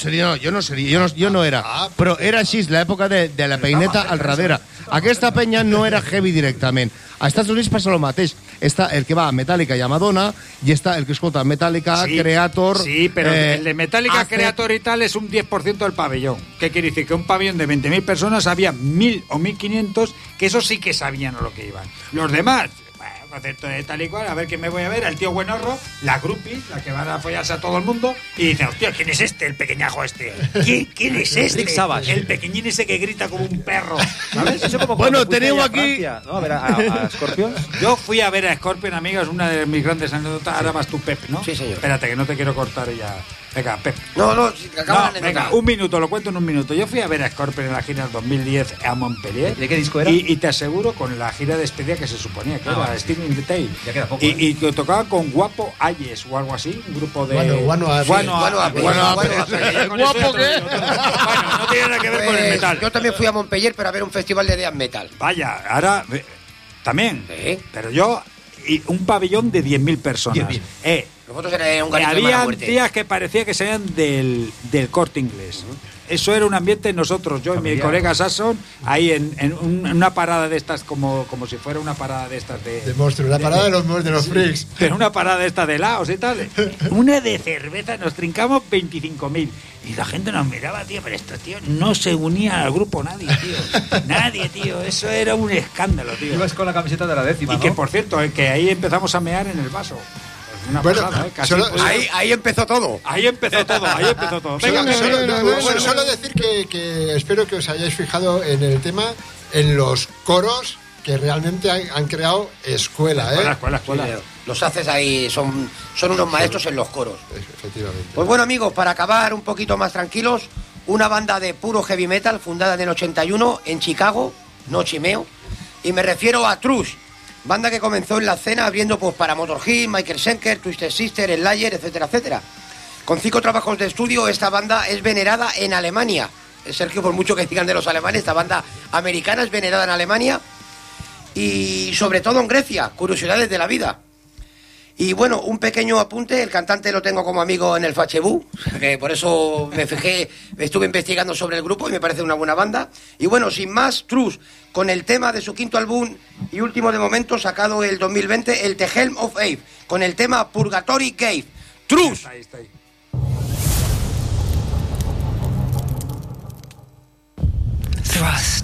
jo no era. Però era així, l'època de la peineta al darrere. Aquesta penya no era heavy directament. A Estats Units passa el mateix. Està el que va a Metallica i a Madonna, i està el que escolta Metallica, Creator... Sí, pero el de Metallica, Creator y tal es un 10% del pabellón. ¿Qué quiere decir? Que un pabellón de 20.000 personas había 1.000 o 1.500 que eso sí que sabían a lo que iban. Los demás... concepto de tal y cual, a ver qué me voy a ver, el tío buenorro, la groupie, la que van a follarse a todo el mundo, y dice, hostia, ¿quién es este, el pequeñajo este? ¿Quién es este? Rick Savage. El pequeñín ese que grita como un perro, ¿sabes? Eso como Bueno, cuando fuiste tenemos a aquí... Francia, ¿no? A ver a Scorpions. Yo fui a ver a Scorpion, amigos, una de mis grandes anécdotas. Ahora vas tú, Pep, ¿no? Sí, señor. Espérate, que no te quiero cortar ya. Venga, Pep. No, si acaba No, venga, un minuto, lo cuento en un minuto. Yo fui a ver a Scorpion en la gira del 2010 a Montpellier. ¿De qué disco era? Y te aseguro, con la gira de despedida que se suponía que era vale. Sting in the Tail. Ya queda poco, Y que tocaba con Guapo Ayes o algo así, un grupo de... Guano Guapo, ¿qué? Bueno, no tiene nada que ver con el metal. Yo también fui a Montpellier para ver un festival de death metal. Vaya, ahora... También. Sí. Pero yo... Y un pabellón de 10.000 personas. 10.000. Nosotros era un garito de mala Había muerte. días que parecía que salían del Corte Inglés. Eso era un ambiente nosotros, yo y mi colega Sasson, ahí en una parada de estas, como si fuera una parada de estas de monstruos, la parada de los freaks. Pero una parada de estas de helados y tal. Una de cerveza, nos trincamos 25.000. Y la gente nos miraba, tío, pero esto, tío, no se unía al grupo nadie, tío. Nadie, tío. Eso era un escándalo, tío. Ibas con la camiseta de la décima, Y ¿no? que, por cierto, que ahí empezamos a mear en el vaso. Una Bueno, pasada, casi ahí empezó todo. Ahí empezó todo. Venga, Solo decir que espero que os hayáis fijado en el tema, en los coros que realmente han creado escuela, ¿eh? Escuela. Los haces ahí, son unos maestros en los coros. Efectivamente. Pues bueno, amigos, para acabar un poquito más tranquilos, una banda de puro heavy metal fundada en el 81 en Chicago, no chimeo, y me refiero a Trush, banda que comenzó en la escena abriendo pues para Motorhead, Michael Schenker, Twisted Sister, Slayer, etcétera, etcétera. Con 5 trabajos de estudio, esta banda es venerada en Alemania. Sergio, por mucho que digan de los alemanes, esta banda americana es venerada en Alemania y sobre todo en Grecia, curiosidades de la vida. Y bueno, un pequeño apunte, el cantante lo tengo como amigo en el Facebú, que por eso me fijé, estuve investigando sobre el grupo y me parece una buena banda. Y bueno, sin más, Trush, con el tema de su quinto álbum y último de momento, sacado el 2020, el The Helm of Eve, con el tema Purgatory Cave. Trush. Ahí está. Thrust.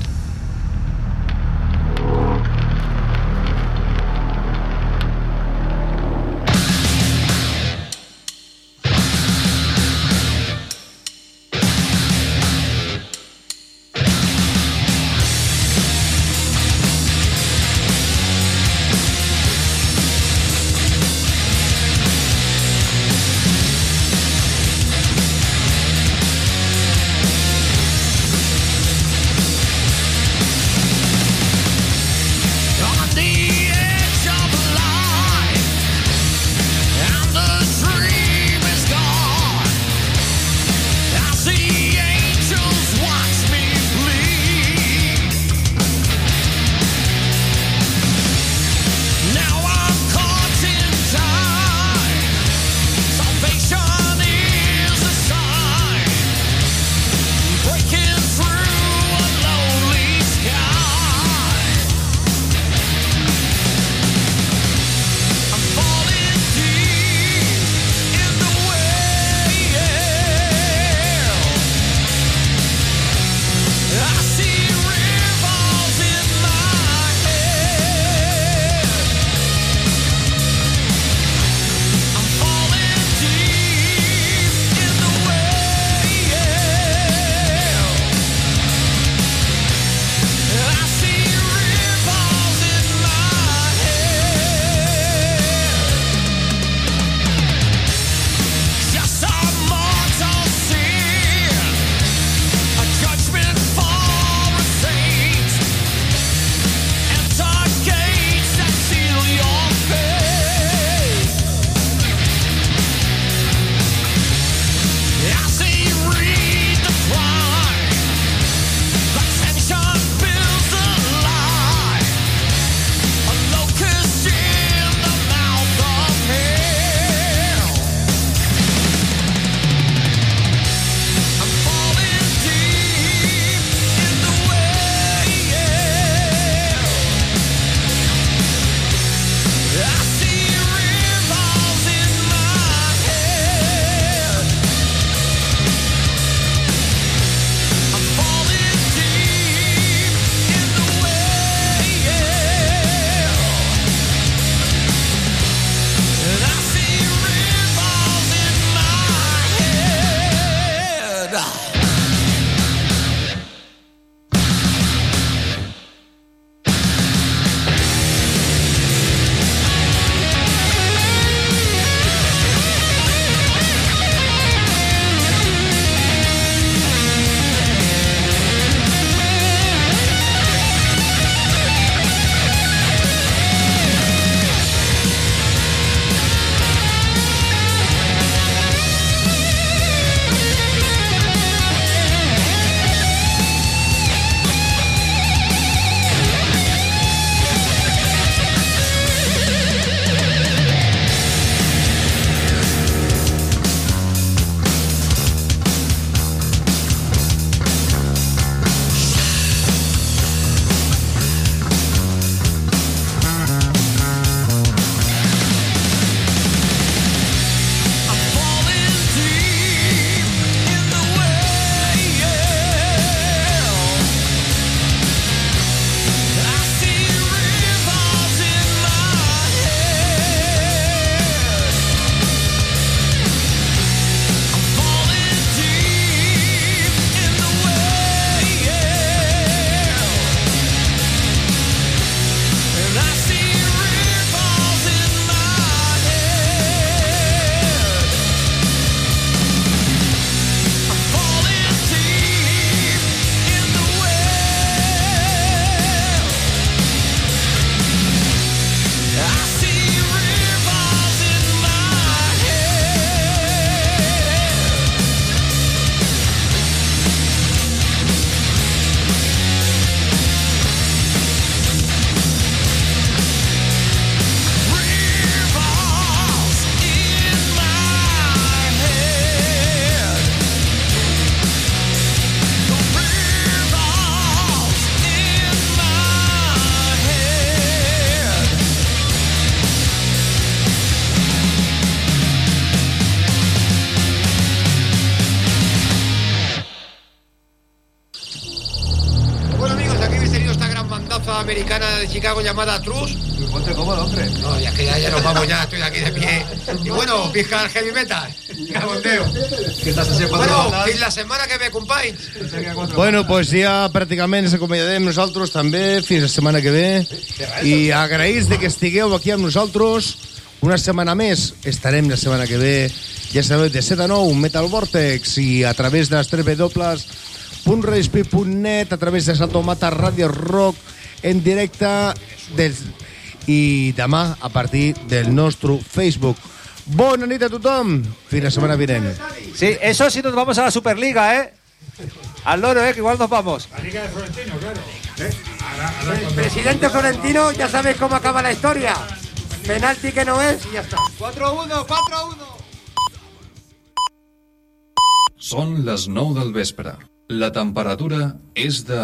americana de Chicago llamada Trus. Ponte cómodo, hombre. No, ya que ya nos vamos, ya estoy aquí de pie. Y bueno, pizca el heavy metal. Cabondeo. Bueno, fins la setmana que ve, companys. Bueno, pues ja pràcticament ens acomiadem nosaltres també, fins la setmana que ve. I agraïts de que estigueu aquí amb nosaltres una setmana més. Estarem la setmana que ve, ja sabeu, de 7 a 9, Metal Vortex, i a través de les 3 www.radiospi.net, a través de Salto Mata Radio Rock, en directe i demà a partir del nostre Facebook. Bona nit a tothom. Fins la setmana vinent. Sí, eso sí nos vamos a la Superliga, ¿eh? Al loro, que igual nos vamos. La Liga de Florentino, claro. El presidente Florentino, ya sabes cómo acaba la historia. Penalti que no es y ya está. 4-1, 4-1. Són les 9 del vespre. La temperatura és de